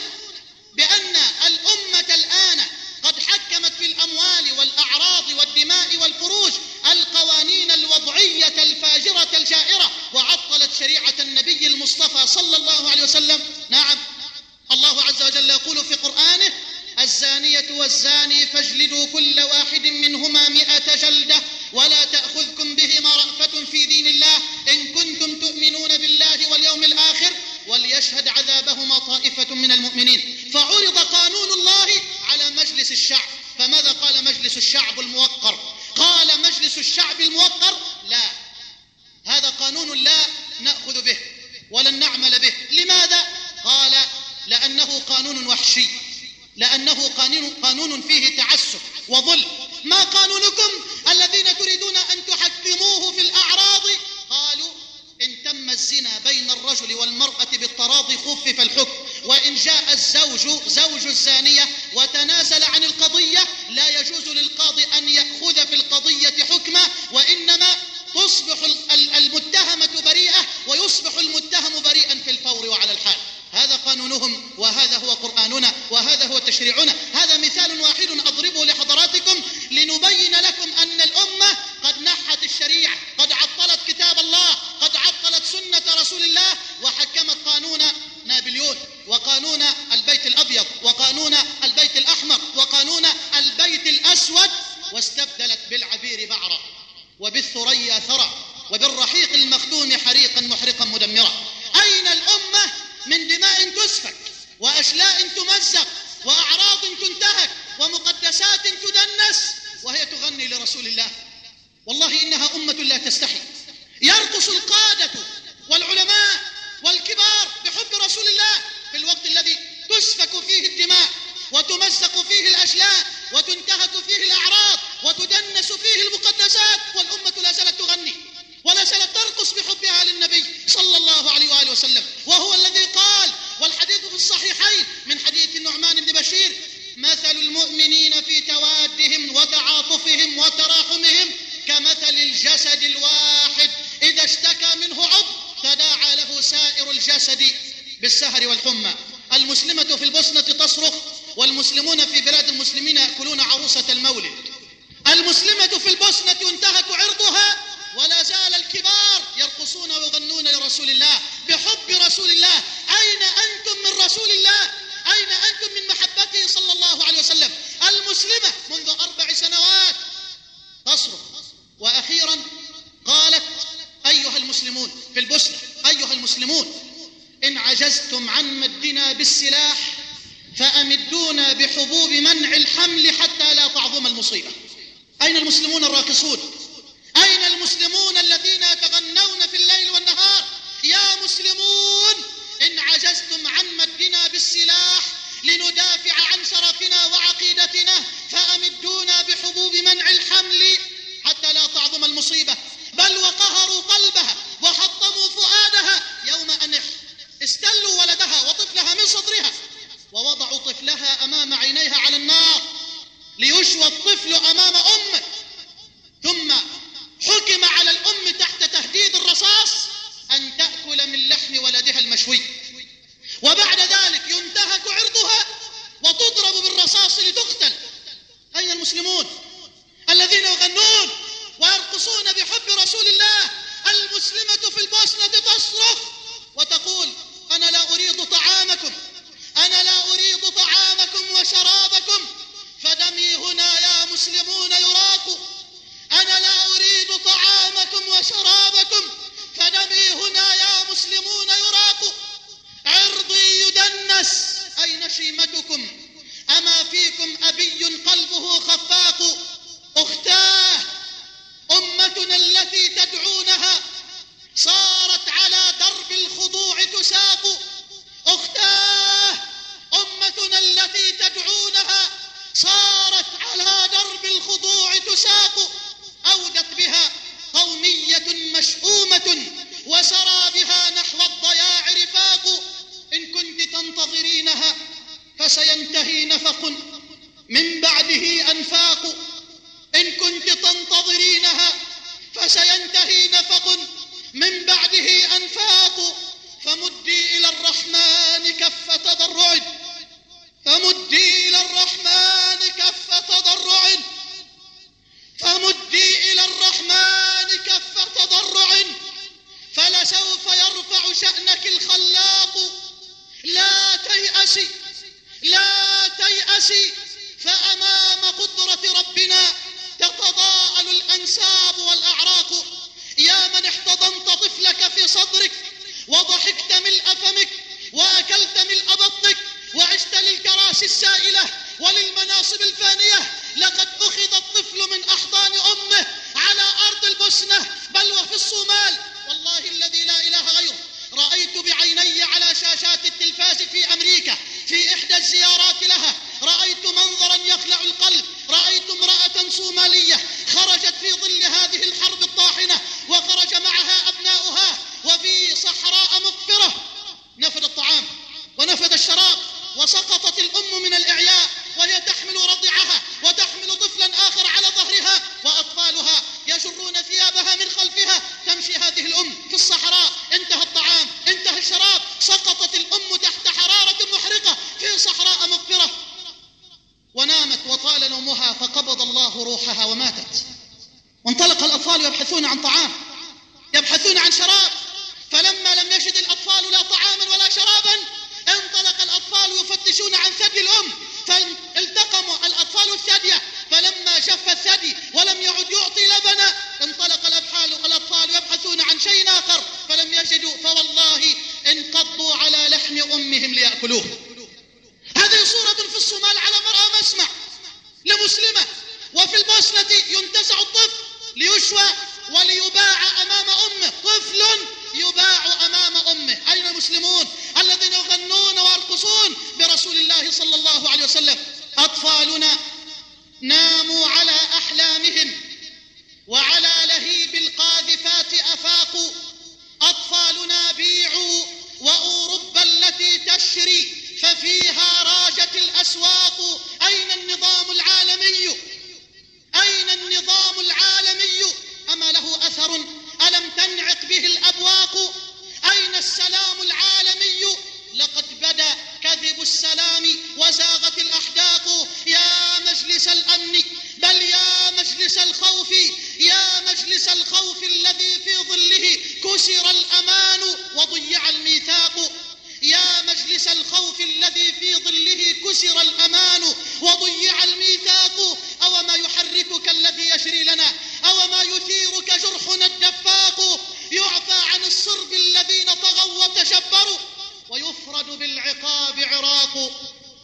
Speaker 2: بأن الأمة الآن قد حكمت في الأموال والأعراض والدماء والفروج القوانين الوضعية الفاجرة الجائرة وعطلت شريعة النبي المصطفى صلى الله عليه وسلم؟ نعم، الله عز وجل يقول في قرآنه: الزانية والزاني فاجلدوا كل واحد منهما مئة جلدة ولا تأخذكم بهما رأفة في دين الله إن كنتم تؤمنون بالله واليوم الآخر وليشهد عذابهما طائفة من المؤمنين. فعرض قانون الله على مجلس الشعب، فماذا قال مجلس الشعب الموقر؟ قال مجلس الشعب الموقر: لا، هذا قانون لا نأخذ به ولن نعمل به. لماذا؟ قال: لأنه قانون وحشي، لأنه قانون, قانون فيه تعسف وظلم. ما قانونكم الذين تريدون أن تحكموه في الأعراض؟ قالوا: إن تم الزنا بين الرجل والمرأة بالتراضي خفف الحكم، وإن جاء الزوج زوج الزانية وتنازل عن القضية لا يجوز للقاضي أن يأخذ في القضية حكما، وإنما تصبح المتهمة بريئة ويصبح المتهم بريئا في الفور وعلى الحال. هذا قانونهم وهذا هو قرآننا وهذا هو تشريعنا. هذا مثال واحد أضربه لحضراتكم لنبين لكم أن الأمة قد نحت الشريعة، قد عطلت كتاب الله، قد عطلت سنة رسول الله، وحكمت قانون نابليون وقانون البيت الأبيض وقانون البيت الأحمر وقانون البيت الأسود، واستبدلت بالعبير بعرا وبالثريا ثرى وبالرحيق المختوم حريقا محرقا مدمرا. أين الأمة من دماء تسفك وأشلاء تمزق وأعراض تنتهك ومقدسات تدنس وهي تغني لرسول الله؟ والله إنها أمة لا تستحي. يرقص القادة والعلماء والكبار بحب رسول الله في الوقت الذي تسفك فيه الدماء وتمزق فيه الأشلاء وتنتهك فيه الأعراض وتدنس فيه المقدسات، والأمة لا زالت تغني ولا زالت ترقص بحبها للنبي صلى الله عليه وآله وسلم. وهو الذي قال، والحديث في الصحيحين من حديث النعمان بن بشير: مثل المؤمنين في توادهم وتعاطفهم وتراحمهم كمثل الجسد الواحد إذا اشتكى منه عضو تداعى له سائر الجسد بالسهر والحمى. المسلمة في البوسنة تصرخ والمسلمون في بلاد المسلمين يأكلون عروسة المولد. المسلمة في البوسنة ينتهك عرضها ولا زال الكبار يرقصون ويغنون لرسول الله بحب رسول الله. أين أنتم من رسول الله؟ أين أنتم من محبته صلى الله عليه وسلم؟ المسلمة منذ أربع سنوات تصرخ. وأخيرا قالت: أيها المسلمون في البوسنة، أيها المسلمون، إن عجزتم عن مدنا بالسلاح فأمدونا بحبوب منع الحمل حتى لا تعظم المصيبة. أين المسلمون الراقصون؟ أين المسلمون الذين يتغنون في الليل والنهار؟ يا مسلمون، إن عجزتم عن مدنا بالسلاح لندافع عن شرفنا وعقيدتنا فأمدونا بحبوب منع الحمل حتى لا تعظم المصيبة. بل وقهروا قلبها وحطموا فؤادها يوم أن استلوا ولدها وطفلها من صدرها ووضعوا طفلها أمام عينيها على النار ليشوى الطفل أمام أمه، ثم حكم على الأم تحت تهديد الرصاص أن تأكل من لحم ولدها المشوي، وبعد ذلك ينتهك عرضها وتضرب بالرصاص لتقتل. أين المسلمون الذين يغنون ويرقصون بحب رسول الله؟ المسلمة في البوسنة تصرخ وتقول: أنا لا أريد طعامكم، أنا لا أريد طعامكم وشرابكم، فدمي هنا يا مسلمون يراق. أنا لا أريد طعامكم وشرابكم، فدمي هنا يا مسلمون يراق. نفق من بعده أنفاق، إن كنت تنتظرينها فسينتهي نفق من بعده أنفاق، فمدي إلى الرحمن كف تضرع، فمدي إلى الرحمن كف تضرع، فمدي إلى الرحمن كف تضرع، فلسوف يرفع شأنك الخلاق. لا تيأسي لا تيأسي، فأمام قدرة ربنا تتضاءل الأنساب والأعراق. يا من احتضنت طفلك في صدرك وضحكت ملء فمك وأكلت ملء بطنك وعشت للكراسي السائلة وللمناصب الفانية، لقد أخذ الطفل من أحضان أمه على أرض البوسنة بل وفي الصومال، والله الذي لا إله غيره. رأيت بعيني على شاشات التلفاز في أمريكا في إحدى الزيارات لها، رأيت منظرا يخلع القلب. رأيت امرأة صومالية خرجت في ظل هذه الحرب الطاحنة وخرج معها أبناؤها، وفي صحراء مقفرة نفد الطعام ونفد الشراب، وسقطت الأم من الإعياء وهي تحمل رضعها وتحمل طفلا آخر على ظهرها، وأطفالها يجرون ثيابها من خلفها. تمشي هذه الأم في الصحراء، انتهى الطعام انتهى الشراب، سقطت الأم تحت حرارة محرقة في صحراء مقفرة ونامت وطال نومها، فقبض الله روحها وماتت. وانطلق الأطفال يبحثون عن طعام، يبحثون عن شراب، فلما لم يجد الأطفال لا طعاما ولا شرابا انطلق الأطفال يفتشون عن ثدي الأم، فالتقموا الأطفال الثدية، فلما شف الثدي ولم يعد يعطي لبنا انطلق الأطفال يبحثون عن شيء آخر فلم يجدوا، فوالله انقضوا على لحم أمهم ليأكلوه. هذه صورة في الصومال على مرأى مسمع لمسلمة، وفي البوسنة ينتزع الطفل ليشوى وليباع أمام أمه، طفل يباع أمام أمه. أين المسلمون الذين يغنون ويرقصون برسول الله صلى الله عليه وسلم؟ أطفالنا ناموا على أحلامهم وعلى لهيب القاذفات أفاقوا، أطفالنا بيعوا وأوروبا التي تشري ففيها راجت الأسواق. أين النظام العالمي؟ أين النظام العالمي؟ أما له أثر؟ ألم تنعق به الأبواق؟ أين السلام العالمي؟ لقد بدا كذب السلام وزاغت الأحداق. يا مجلس الأمن بل يا مجلس الخوف، يا مجلس الخوف الذي في ظله كسر الأمان وضيع الميثاق. يا مجلس الخوف الذي في ظله كسر الأمان وضيع الميثاق. أو ما يحركك الذي يجري لنا، أو ما يثيرك جرحنا الدفاق. يعفى عن الصرب الذين طغوا وتشبروا ويفرد بالعقاب عراق.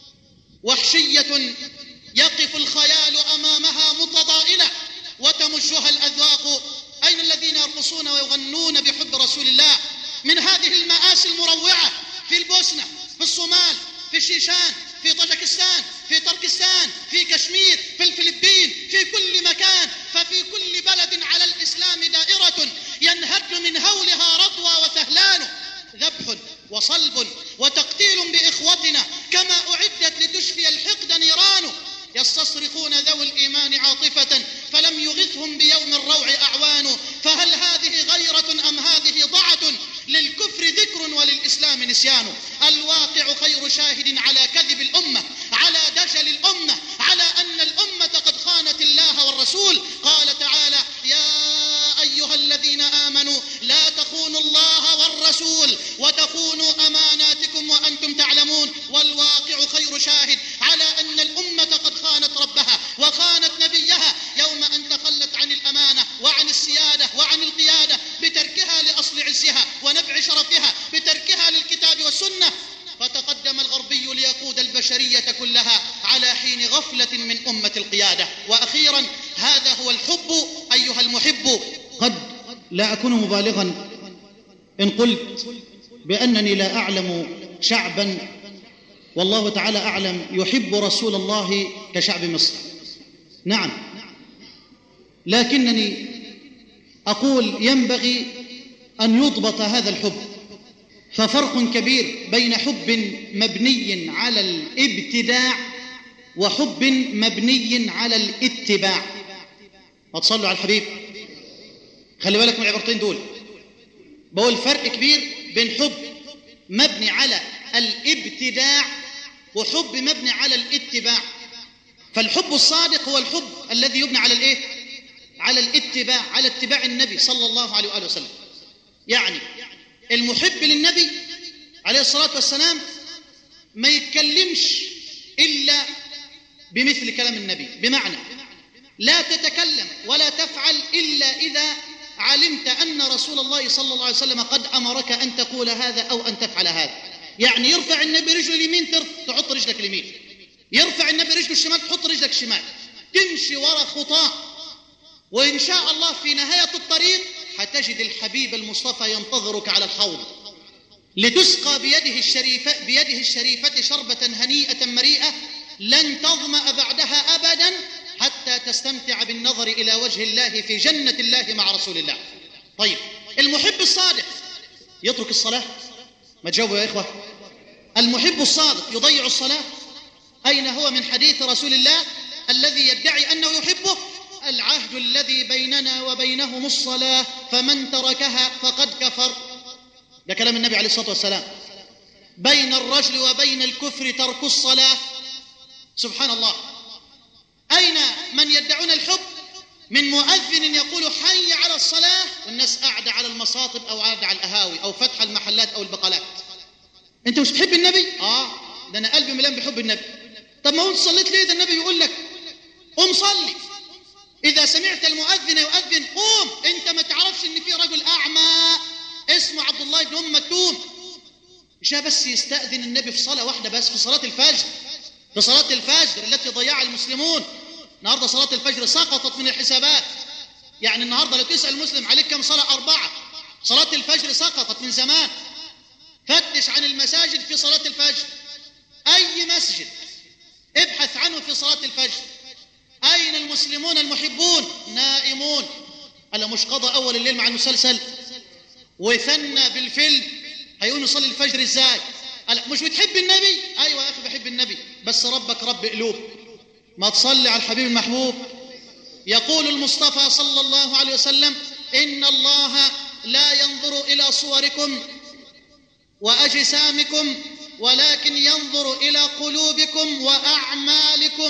Speaker 2: وحشية يقف الخيال أمامها متضائلة وتمجها الأذواق. أين الذين يرقصون ويغنون بحب رسول الله من هذه المآسي المروعة في البوسنة، في الصومال، في الشيشان، في طاجكستان، في تركستان، في كشمير، في الفلبين، في كل مكان. ففي كل بلد على الإسلام دائرة ينهد من هولها رضوى وثهلان، ذبح وصلب وتقتيل بإخوتنا كما أعدت لتشفي الحقد نيران. يستصرخون ذوي الإيمان عاطفة فلم يغثهم بيوم الروع أعوان. فهل هذه غيرة أم هذه ضعة؟ للكفر ذكر وللإسلام نسيان. الواقع خير شاهد على كذب الأمة، على دجل الأمة، على أن الأمة قد خانت الله والرسول. قال تعالى: يا أيها الذين آمنوا لا تخونوا الله والرسول وتخونوا أماناتكم وأنتم تعلمون. والواقع خير شاهد على أن الأمة قد خانت ربها وخانت نبيها يوم أن تخلت عن الأمانة وعن السيادة وعن القيادة بتركها لأصل عزها ونبع شرفها، بتركها للكتاب والسنة. فتقدم الغربي ليقود البشرية كلها على حين غفلة من أمة القيادة. وأخيرا، هذا هو الحب أيها المحب.
Speaker 1: قد لا أكون مبالغا إن قلت بأنني لا أعلم شعبا والله تعالى أعلم يحب رسول الله كشعب مصر. نعم، لكنني أقول ينبغي أن يضبط هذا الحب، ففرق كبير بين حب مبني على الابتداع
Speaker 2: وحب مبني على الاتباع. هتصلوا على الحبيب. خلي بالك من العبارتين دول، بقول فرق كبير بين حب مبني على الابتداع وحب مبني على الاتباع. فالحب الصادق هو الحب الذي يبنى على الايه؟ على الاتباع، على اتباع النبي صلى الله عليه وآله وسلم. يعني المحب للنبي عليه الصلاة والسلام ما يتكلمش إلا بمثل كلام النبي، بمعنى لا تتكلم ولا تفعل إلا إذا علمت أن رسول الله صلى الله عليه وسلم قد أمرك أن تقول هذا أو أن تفعل هذا. يعني يرفع النبي رجله اليمين تحط رجلك اليمين، يرفع النبي رجله الشمال تحط رجلك الشمال، تمشي وراء خطاه، وإن شاء الله في نهاية الطريق هتجد الحبيب المصطفى ينتظرك على الحوض لتسقى بيده الشريفة, بيده الشريفة شربة هنيئة مريئة لن تظمأ بعدها أبدا حتى تستمتع بالنظر إلى وجه الله في جنة الله مع رسول الله. طيب المحب الصادق يترك الصلاة؟ ما تجاوبوا يا إخوة. المحب الصادق يضيع الصلاة؟ أين هو من حديث رسول الله الذي يدعي أنه يحبه؟ العهد الذي بيننا وبينهم الصلاة فمن تركها فقد كفر. ده كلام النبي عليه الصلاة والسلام. بين الرجل وبين الكفر ترك الصلاة. سبحان الله. أين من يدعون الحب؟ من مؤذن يقول حي على الصلاة والناس قاعدة على المصاطب أو قاعدة على القهاوي أو فتح المحلات أو البقالات. أنت مش بتحب النبي؟ آه ده أنا قلبي مليان بحب النبي. طب ما هو أنت صليت ليه؟ ده النبي يقول لك قم صلي. إذا سمعت المؤذن يؤذن قوم. أنت ما تعرفش إن في رجل أعمى اسمه عبد الله بن أم مكتوم جاء بس يستأذن النبي في صلاة واحدة بس، في صلاة الفجر، في صلاة الفجر التي ضيعها المسلمون. النهاردة صلاة الفجر سقطت من الحسابات. يعني النهاردة لو تسأل المسلم عليك كم صلاة؟ أربعة. صلاة الفجر سقطت من زمان. فتش عن المساجد في صلاة الفجر، أي مسجد ابحث عنه في صلاة الفجر. أين المسلمون المحبون؟ نائمون. ألا مش قضى أول الليل مع المسلسل وثنى بالفيلم، هيقوم يصلي الفجر إزاي؟ ألا مش بتحب النبي؟ أيوة يا أخي بحب النبي، بس ربك رب قلوب. ما تصلي على الحبيب المحبوب. يقول المصطفى صلى الله عليه وسلم إن الله لا ينظر إلى صوركم وأجسامكم ولكن ينظر إلى قلوبكم وأعمالكم.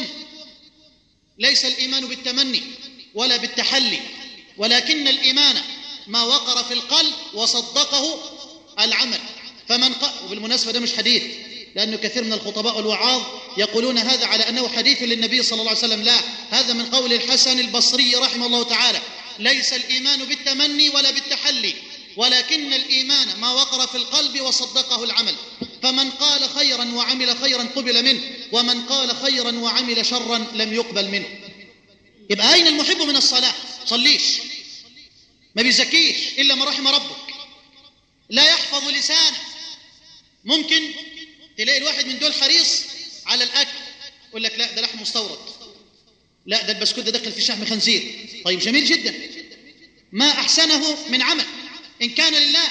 Speaker 2: ليس الإيمان بالتمني ولا بالتحلي، ولكن الإيمان ما وقر في القلب وصدقه العمل. فمن ق... وبالمناسبة ده مش حديث، لأنه كثير من الخطباء والوعاظ يقولون هذا على أنه حديث للنبي صلى الله عليه وسلم. لا، هذا من قول الحسن البصري رحمه الله تعالى. ليس الإيمان بالتمني ولا بالتحلي، ولكن الإيمان ما وقر في القلب وصدقه العمل. فمن قال خيرا وعمل خيرا قبل منه، ومن قال خيرا وعمل شرا لم يقبل منه. يبقى أين المحب من الصلاة؟ صليش، ما بيزكيش إلا ما رحم ربك، لا يحفظ لسانه. ممكن تلاقي الواحد من دول حريص على الأكل، يقول لك لا ده لحم مستورد، لا ده البسكوت ده دخل في شحم خنزير. طيب جميل جدا، ما أحسنه من عمل إن كان لله،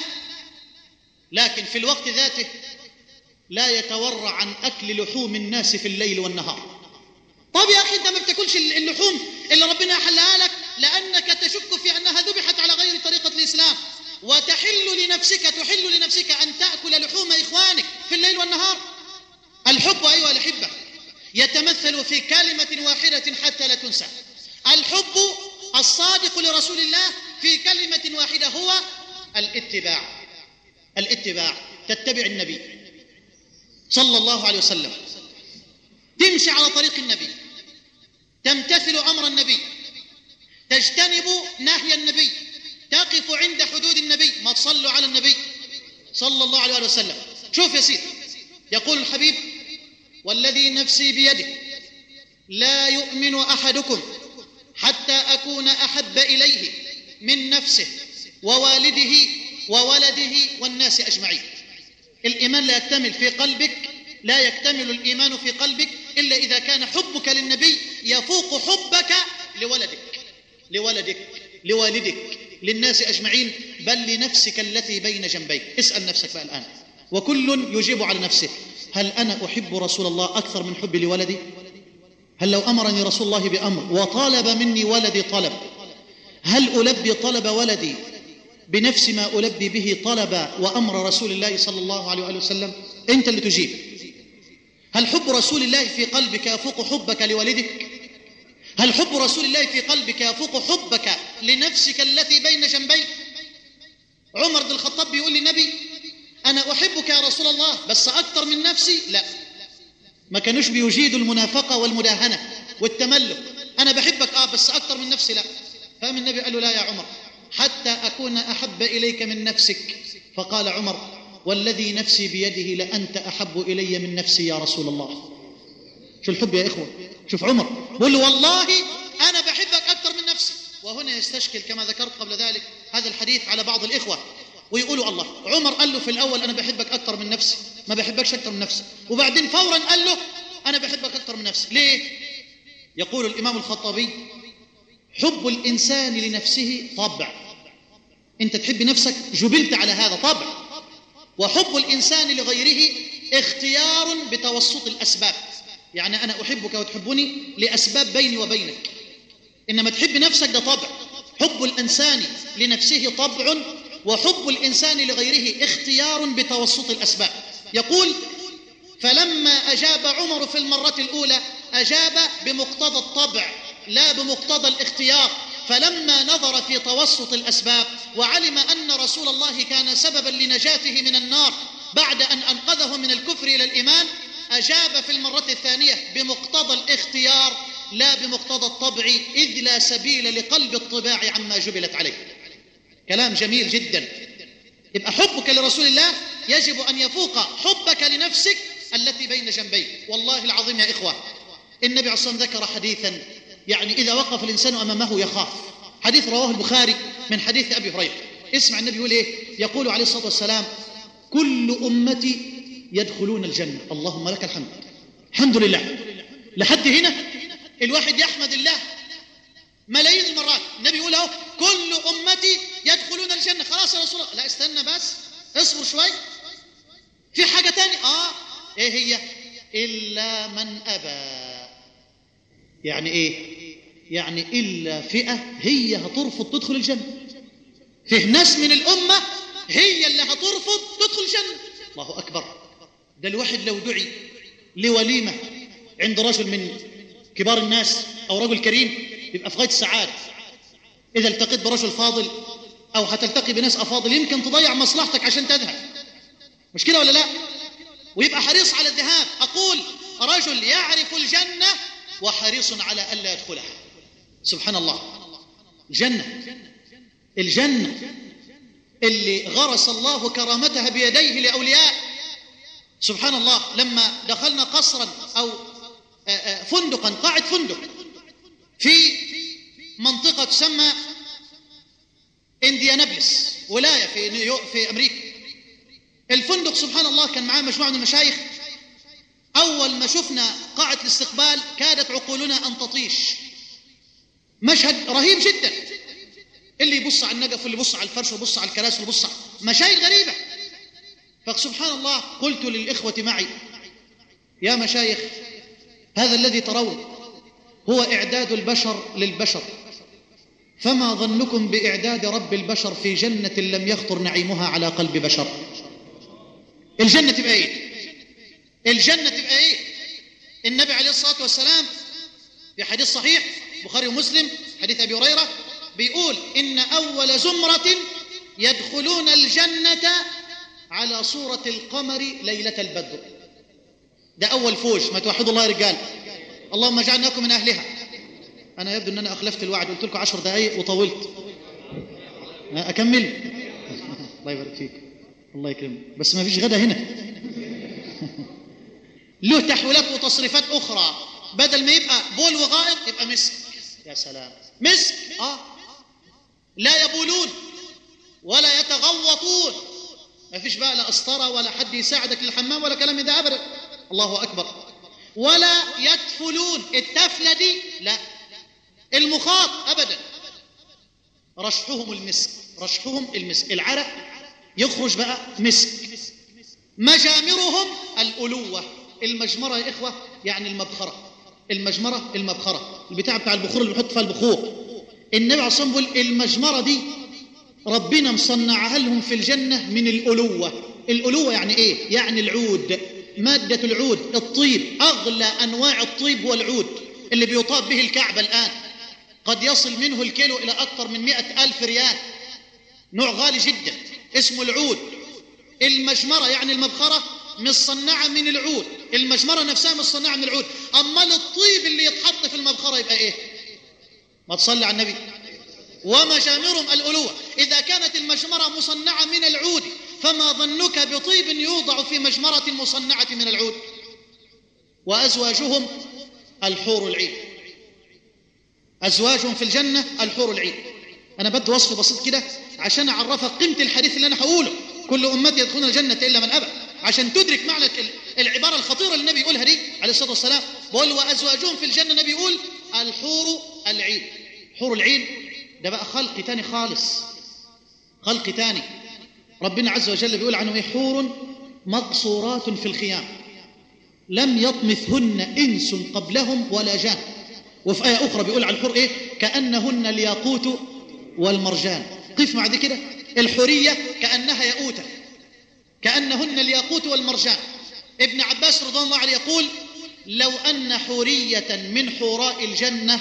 Speaker 2: لكن في الوقت ذاته لا يتورع عن أكل لحوم الناس في الليل والنهار. طب يا أخي أنت ما بتاكلش اللحوم اللي ربنا أحلها لك لأنك تشك في أنها ذبحت على غير طريقة الإسلام، وتحل لنفسك تحل لنفسك أن تأكل لحوم إخوانك في الليل والنهار. الحب أيها الأحبة يتمثل في كلمة واحدة حتى لا تنسى. الحب الصادق لرسول الله في كلمة واحدة هو الاتباع. الاتباع، تتبع النبي صلى الله عليه وسلم، تمشي على طريق النبي، تمتثل أمر النبي، تجتنب نهي النبي، تقف عند حدود النبي. ما تصلوا على النبي صلى الله عليه وسلم. شوف يا سيدي، يقول الحبيب والذي نفسي بيده لا يؤمن أحدكم حتى أكون أحب إليه من نفسه ووالده وولده والناس أجمعين. الإيمان لا يكتمل في قلبك، لا يكتمل الإيمان في قلبك إلا إذا كان حبك للنبي يفوق حبك لولدك لولدك لوالدك للناس أجمعين، بل لنفسك التي بين جنبيك. اسأل نفسك بقى الآن، وكل يجيب على نفسه، هل أنا أحب رسول الله أكثر من حبي لولدي؟ هل لو أمرني رسول الله بأمر وطلب مني ولدي طلب، هل ألبي طلب ولدي بنفس ما ألبي به طلب وأمر رسول الله صلى الله عليه وآله وسلم؟ أنت اللي تجيب. هل حب رسول الله في قلبك يفوق حبك لوالدك؟ هل حب رسول الله في قلبك يفوق حبك لنفسك التي بين جنبيك؟ عمر بن الخطاب بيقول للنبي: أنا أحبك يا رسول الله بس أكثر من نفسي. لا، ما كانوش بيجيدوا المنافقة والمداهنة والتملك. أنا بحبك آه بس أكثر من نفسي لا. فقام النبي قال له: لا يا عمر، حتى أكون أحب إليك من نفسك. فقال عمر: والذي نفسي بيده لأنت أحب إلي من نفسي يا رسول الله. شو الحب يا إخوة؟ شوف عمر بقول له: والله أنا بحبك أكثر من نفسي. وهنا يستشكل كما ذكرت قبل ذلك هذا الحديث على بعض الإخوة ويقولوا: الله، عمر قال له في الأول أنا بحبك أكثر من نفسي، ما بحبكش أكثر من نفسي، وبعدين فورا قال له أنا بحبك أكثر من نفسي. ليه؟ يقول الإمام الخطابي: حب الإنسان لنفسه طبع، أنت تحب نفسك جبلت على هذا طبع، وحب الإنسان لغيره اختيار بتوسط الأسباب. يعني أنا أحبك وتحبني لأسباب بيني وبينك، إنما تحب نفسك ده طبع. حب الإنسان لنفسه طبع، وحب الإنسان لغيره اختيار بتوسط الأسباب. يقول: فلما أجاب عمر في المرة الأولى أجاب بمقتضى الطبع لا بمقتضى الاختيار، فلما نظر في توسط الأسباب وعلم أن رسول الله كان سببا لنجاته من النار بعد أن أنقذه من الكفر إلى الإيمان، أجاب في المرة الثانية بمقتضى الاختيار لا بمقتضى الطبع، إذ لا سبيل لقلب الطباع عما جبلت عليه. كلام جميل جدا. يبقى حبك لرسول الله يجب أن يفوق حبك لنفسك التي بين جنبيك. والله العظيم يا إخوة، النبي عليه الصلاة والسلام ذكر حديثا يعني إذا وقف الإنسان أمامه يخاف. حديث رواه البخاري من حديث أبي هريرة. اسمع النبي يقول إيه؟ يقول عليه الصلاة والسلام: كل أمتي يدخلون الجنة. اللهم لك الحمد. الحمد لله. لحد هنا الواحد يحمد الله ملايين المرات. النبي يقول اهو: كل أمتي يدخلون الجنة. خلاص يا رسول الله. لا، استنى بس، اصبر شوي، في حاجة تانية. آه إيه هي؟ إلا من أبى. يعني إيه؟ يعني إلا فئة هي هترفض تدخل الجنة. فيه ناس من الأمة هي اللي هترفض تدخل الجنة. الله أكبر. ده الواحد لو دعي لوليمة عند رجل من كبار الناس أو رجل كريم يبقى في غاية السعادة. إذا التقيت برجل فاضل أو هتلتقي بناس أفاضل يمكن تضيع مصلحتك عشان تذهب، مش كده ولا لا؟ ويبقى حريص على الذهاب. أقول: رجل يعرف الجنة وحريص على ألا يدخلها. سبحان الله. الجنة الجنة اللي غرس الله كرامتها بيديه لأولياء. سبحان الله. لما دخلنا قصرا أو فندقا، قاعد فندق في منطقة تسمى إنديانابلس، ولاية في نيويورك في أمريكا. الفندق سبحان الله كان معاه مجموعة من المشايخ. أول ما شفنا قاعة الاستقبال كادت عقولنا أن تطيش. مشهد رهيب جدا، اللي يبص على النجف واللي يبص على الفرش ويبص على الكراسي ويبص على مشايخ غريبة. فسبحان الله قلت للإخوة معي: يا مشايخ، هذا الذي ترون هو إعداد البشر للبشر، فما ظنكم بإعداد رب البشر في جنة لم يخطر نعيمها على قلب بشر؟ الجنة تبقى إيه؟ الجنة تبقى إيه؟ النبي عليه الصلاة والسلام في حديث صحيح بخاري ومسلم حديث أبي هريرة بيقول: إن أول زمرة يدخلون الجنة على صورة القمر ليلة البدر. ده أول فوج. ما توحدوا الله يا رجال. اللهم اجعلناكم من أهلها. أنا يبدو أن أنا أخلفت الوعد، قلت لكم عشر دقائق وطولت. أكمل؟ الله يبارك فيك، الله يكرمك، بس ما فيش غدا هنا. له تحويلات وتصريفات أخرى، بدل ما يبقى بول وغائط يبقى مسك. يا سلام، مسك. آه لا يبولون ولا يتغوطون. ما فيش بقى لا أسطرة ولا حد يساعدك للحمام ولا كلام ده أبدا. الله أكبر. ولا يتفلون. التفلة دي لا. المخاط أبدا. رشحهم المسك، رشحهم المسك، العرق يخرج بقى مسك. مجامرهم الألوة. المجمرة يا إخوة يعني المبخرة. المجمرة المبخرة، البتاع بتاع البخور اللي بيحط فيها البخور. النبي عليه الصلاة والسلام بيقول المجمرة دي ربنا مصنعها لهم في الجنة من الألوة. الألوة يعني إيه؟ يعني العود، مادة العود، الطيب. أغلى أنواع الطيب هو العود اللي بيطاب به الكعبة الآن، قد يصل منه الكيلو إلى أكثر من مئة ألف ريال، نوع غالي جدا اسمه العود. المجمرة يعني المبخرة مصنعة من العود، المجمرة نفسها مصنعة من العود. أمال الطيب اللي يتحط في المبخرة يبقى إيه؟ ما تصلي على النبي. ومجامرهم الألوة. إذا كانت المجمرة مصنعة من العود فما ظنك بطيب يوضع في مجمرة مصنعة من العود؟ وأزواجهم الحور العين، أزواجهم في الجنة الحور العين. أنا بدي وصف بسيط كده عشان أعرفك قيمة الحديث اللي أنا هقوله، كل أمتي يدخلون الجنة إلا من أبى، عشان تدرك معنى العبارة الخطيرة اللي النبي يقولها دي عليه الصلاة والسلام. بقول وأزواجهم في الجنة، النبي يقول الحور العين. حور العين ده بقى خلق تاني خالص، خلق تاني. ربنا عز وجل بيقول عنه حور مقصورات في الخيام لم يطمثهن إنس قبلهم ولا جان. وفي آية أخرى بيقول على الحور إيه؟ كأنهن الياقوت والمرجان. قف مع دي كده، الحورية كأنها ياقوتة، كأنهن الياقوت والمرجان. ابن عباس رضي الله عنه يقول لو أن حورية من حوراء الجنة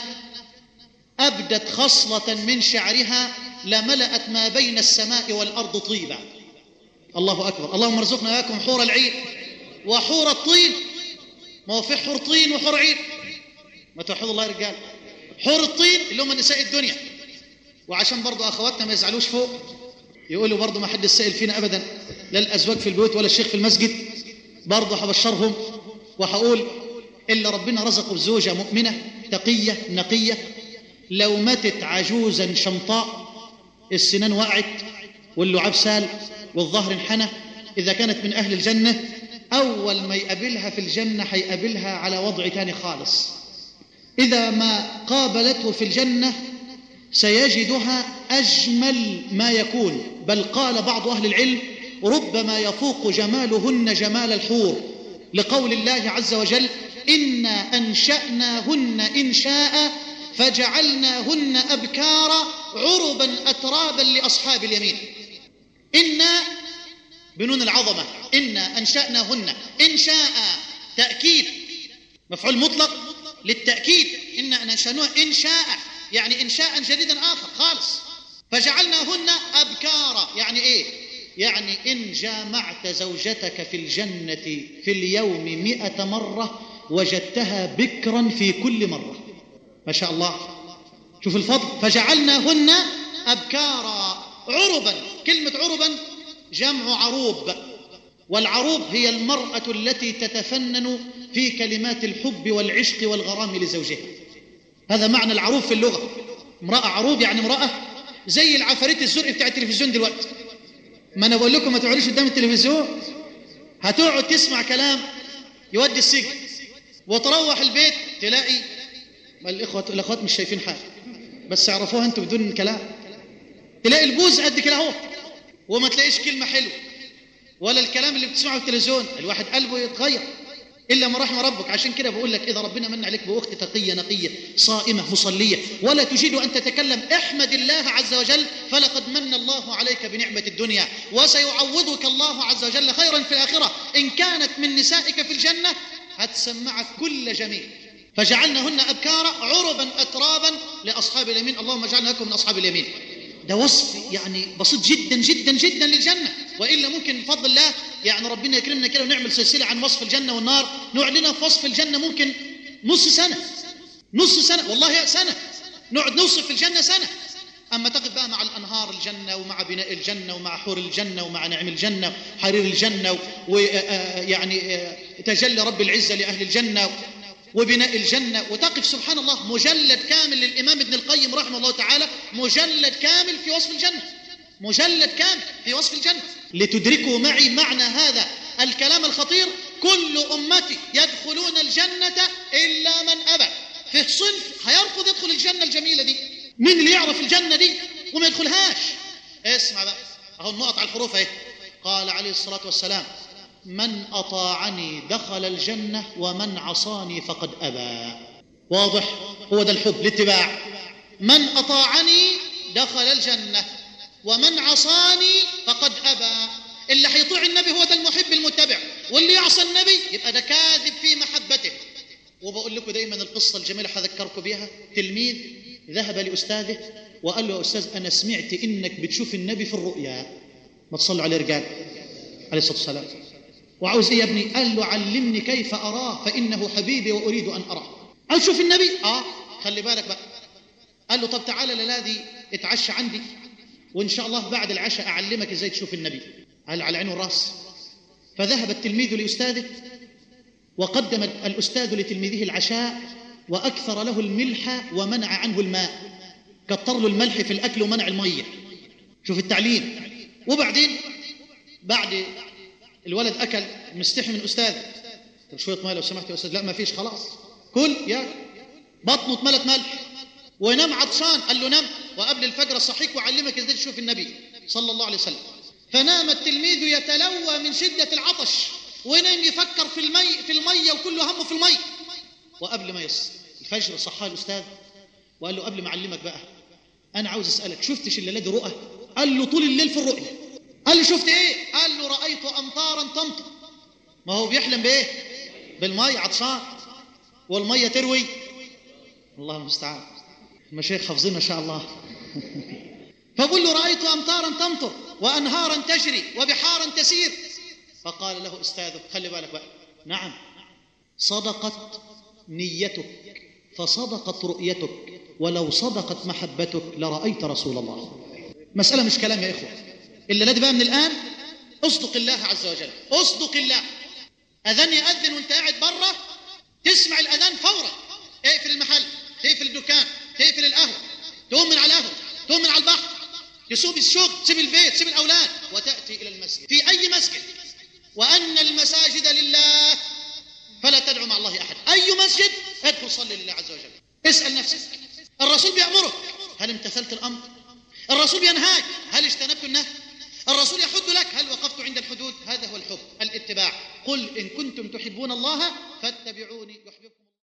Speaker 2: أبدت خصلة من شعرها لملأت ما بين السماء والأرض طيبا. الله أكبر. اللهم ارزقنا وإياكم حور العين وحور الطين. ما هو في حور طين وحور عين، ما توحدوا الله يا رجال. حور الطين اللي هم نساء الدنيا. وعشان برضو أخواتنا ما يزعلوش فوق يقولوا برضو ما حد سائل فينا أبدا، لا الأزواج في البيوت ولا الشيخ في المسجد، برضو هبشرهم وهقول إلا ربنا رزقه بزوجة مؤمنة تقية نقية، لو ماتت عجوزا شمطاء السنان وقعت واللعاب سال والظهر انحنى، إذا كانت من أهل الجنة أول ما يقابلها في الجنة هيقابلها على وضع تاني خالص. إذا ما قابلته في الجنة سيجدها أجمل ما يكون، بل قال بعض أهل العلم ربما يفوق جمالهن جمال الحور، لقول الله عز وجل إنا أنشأناهن إنشاء فجعلناهن أبكارا عربا أترابا لأصحاب اليمين. إنا بنون العظمة، إنا أنشأناهن إنشاء تأكيد، مفعول مطلق للتأكيد. إنا أنشأناهن إنشاء يعني إنشاء جديدا آخر خالص. فجعلناهن أبكارا يعني إيه؟ يعني إن جامعت زوجتك في الجنة في اليوم مئة مرة وجدتها بكرا في كل مرة. ما شاء الله، شوف الفضل. فجعلناهن أبكارا عربا. كلمة عربا جمع عروب، والعروب هي المرأة التي تتفنن في كلمات الحب والعشق والغرام لزوجها. هذا معنى العروب في اللغة. امرأة عروب يعني امرأة زي العفاريت الزرق بتاع التلفزيون دلوقتي. ما أنا بقول لكم ما تقعدوش قدام التلفزيون، هتقعد تسمع كلام يودي السجن، وتروح البيت تلاقي ما الإخوة الأخوات مش شايفين حاجة بس اعرفوها أنتوا بدون كلام، تلاقي البوز قد كده اهو وما تلاقيش كلمة حلوة ولا الكلام اللي بتسمعه في التلفزيون. الواحد قلبه يتغير إلا ما رحم ربك. عشان كده بقول لك إذا ربنا من عليك بأخت تقية نقية صائمة مصلية ولا تجيد أن تتكلم، احمد الله عز وجل، فلقد من الله عليك بنعمة الدنيا، وسيعوضك الله عز وجل خيرا في الآخرة. إن كانت من نسائك في الجنة هتسمعك كل جميل. فجعلناهن أبكارا عربا أترابا لأصحاب اليمين. اللهم اجعلنا لكم من أصحاب اليمين. ده وصف يعني بسيط جدا جدا جدا للجنة، وإلا ممكن بفضل الله يعني ربنا يكرمنا كده ونعمل سلسلة عن وصف الجنة والنار، نقعد في وصف الجنة ممكن نص سنة نص سنة والله سنة، نقعد نوصف الجنة سنة. أما تقف بقى مع الأنهار الجنة ومع بناء الجنة ومع حور الجنة ومع نعم الجنة وحرير الجنة ويعني تجلي رب العزة لأهل الجنة وبناء الجنة، وتقف سبحان الله مجلد كامل للإمام ابن القيم رحمه الله تعالى، مجلد كامل في وصف الجنة، مجلد كامل في وصف الجنة، لتدركوا معي معنى هذا الكلام الخطير. كل أمتي يدخلون الجنة إلا من أبى. في صنف هيرفض يدخل الجنة الجميلة دي. مين اللي يعرف الجنة دي وما يدخلهاش؟ اسمع بقى أهو النقط على الحروف اهي. قال عليه الصلاة والسلام من أطاعني دخل الجنة ومن عصاني فقد أبى. واضح؟ هو ده الحب، الاتباع. من أطاعني دخل الجنة ومن عصاني فقد أبى. اللي هيطيع النبي هو ده المحب المتبع، واللي يعصى النبي يبقى ده كاذب في محبته. وبقول لكم دايما القصة الجميلة هذكركم بها. تلميذ ذهب لأستاذه وقال له: يا أستاذ، أنا سمعت إنك بتشوف النبي في الرؤيا. ما تصلوا عليه رجال عليه الصلاة والسلام. وعاوز إيه يا ابني؟ قال له: علمني كيف أراه فإنه حبيبي وأريد أن أراه. قال: شوف النبي؟ آه خلي بالك بقى. قال له: طب تعالى للذي اتعشى عندي وإن شاء الله بعد العشاء أعلمك إزاي تشوف النبي. قال: على عينه والراس. فذهب التلميذ لأستاذه وقدم الأستاذ لتلميذه العشاء وأكثر له الملح ومنع عنه الماء، كتر له الملح في الأكل ومنع المية. شوف التعليم. وبعدين بعد الولد أكل مستحي من أستاذه: طب شوية ماء لو سمحت يا أستاذ. لا ما فيش، خلاص كل يا بطنه اتملت ملح ونام عطشان. قال له: نم وقبل الفجر صحيك وعلمك ازاي تشوف النبي صلى الله عليه وسلم. فنام التلميذ يتلوى من شدة العطش ونام يفكر في المي في المية وكل همه في المي. وقبل ما يص الفجر صحى الأستاذ وقال له: قبل ما أعلمك بقى أنا عاوز أسألك، شفتش الليلة دي رؤى؟ قال له: طول الليل في الرؤية. قال له: شفت إيه؟ قال له: رأيت أمطارا تمطر. ما هو بيحلم بإيه؟ بالمي، عطشان والمية تروي. الله المستعان، المشايخ حافظين ما شاء الله. فقل له: رأيت أمطارا تمطر وأنهارا تجري وبحارا تسير. فقال له أستاذه: خلي بالك بقى. نعم، صدقت نيتك فصدقت رؤيتك، ولو صدقت محبتك لرأيت رسول الله. مسألة مش كلام يا إخوة. اللي لدي بقى من الآن أصدق الله عز وجل، أصدق الله. أذان يأذن وانت قاعد برة تسمع الأذان فورا اقفل المحل، تقفل الدكان، تقفل القهوة، تقوم من على القهوة، تقوم من على البحر، تسوب الشغل، تسيب البيت، تسيب الأولاد، وتأتي إلى المسجد في أي مسجد. وأن المساجد لله فلا تدعو مع الله أحد. أي مسجد ادخل صلي لله عز وجل. اسأل نفسك، الرسول بيأمرك، هل امتثلت الأمر؟ الرسول ينهاك، هل اجتنبت النهي؟ الرسول يحد لك، هل وقفت عند الحدود؟ هذا هو الحب، الاتباع. قل إن كنتم تحبون الله فاتبعوني يحببكم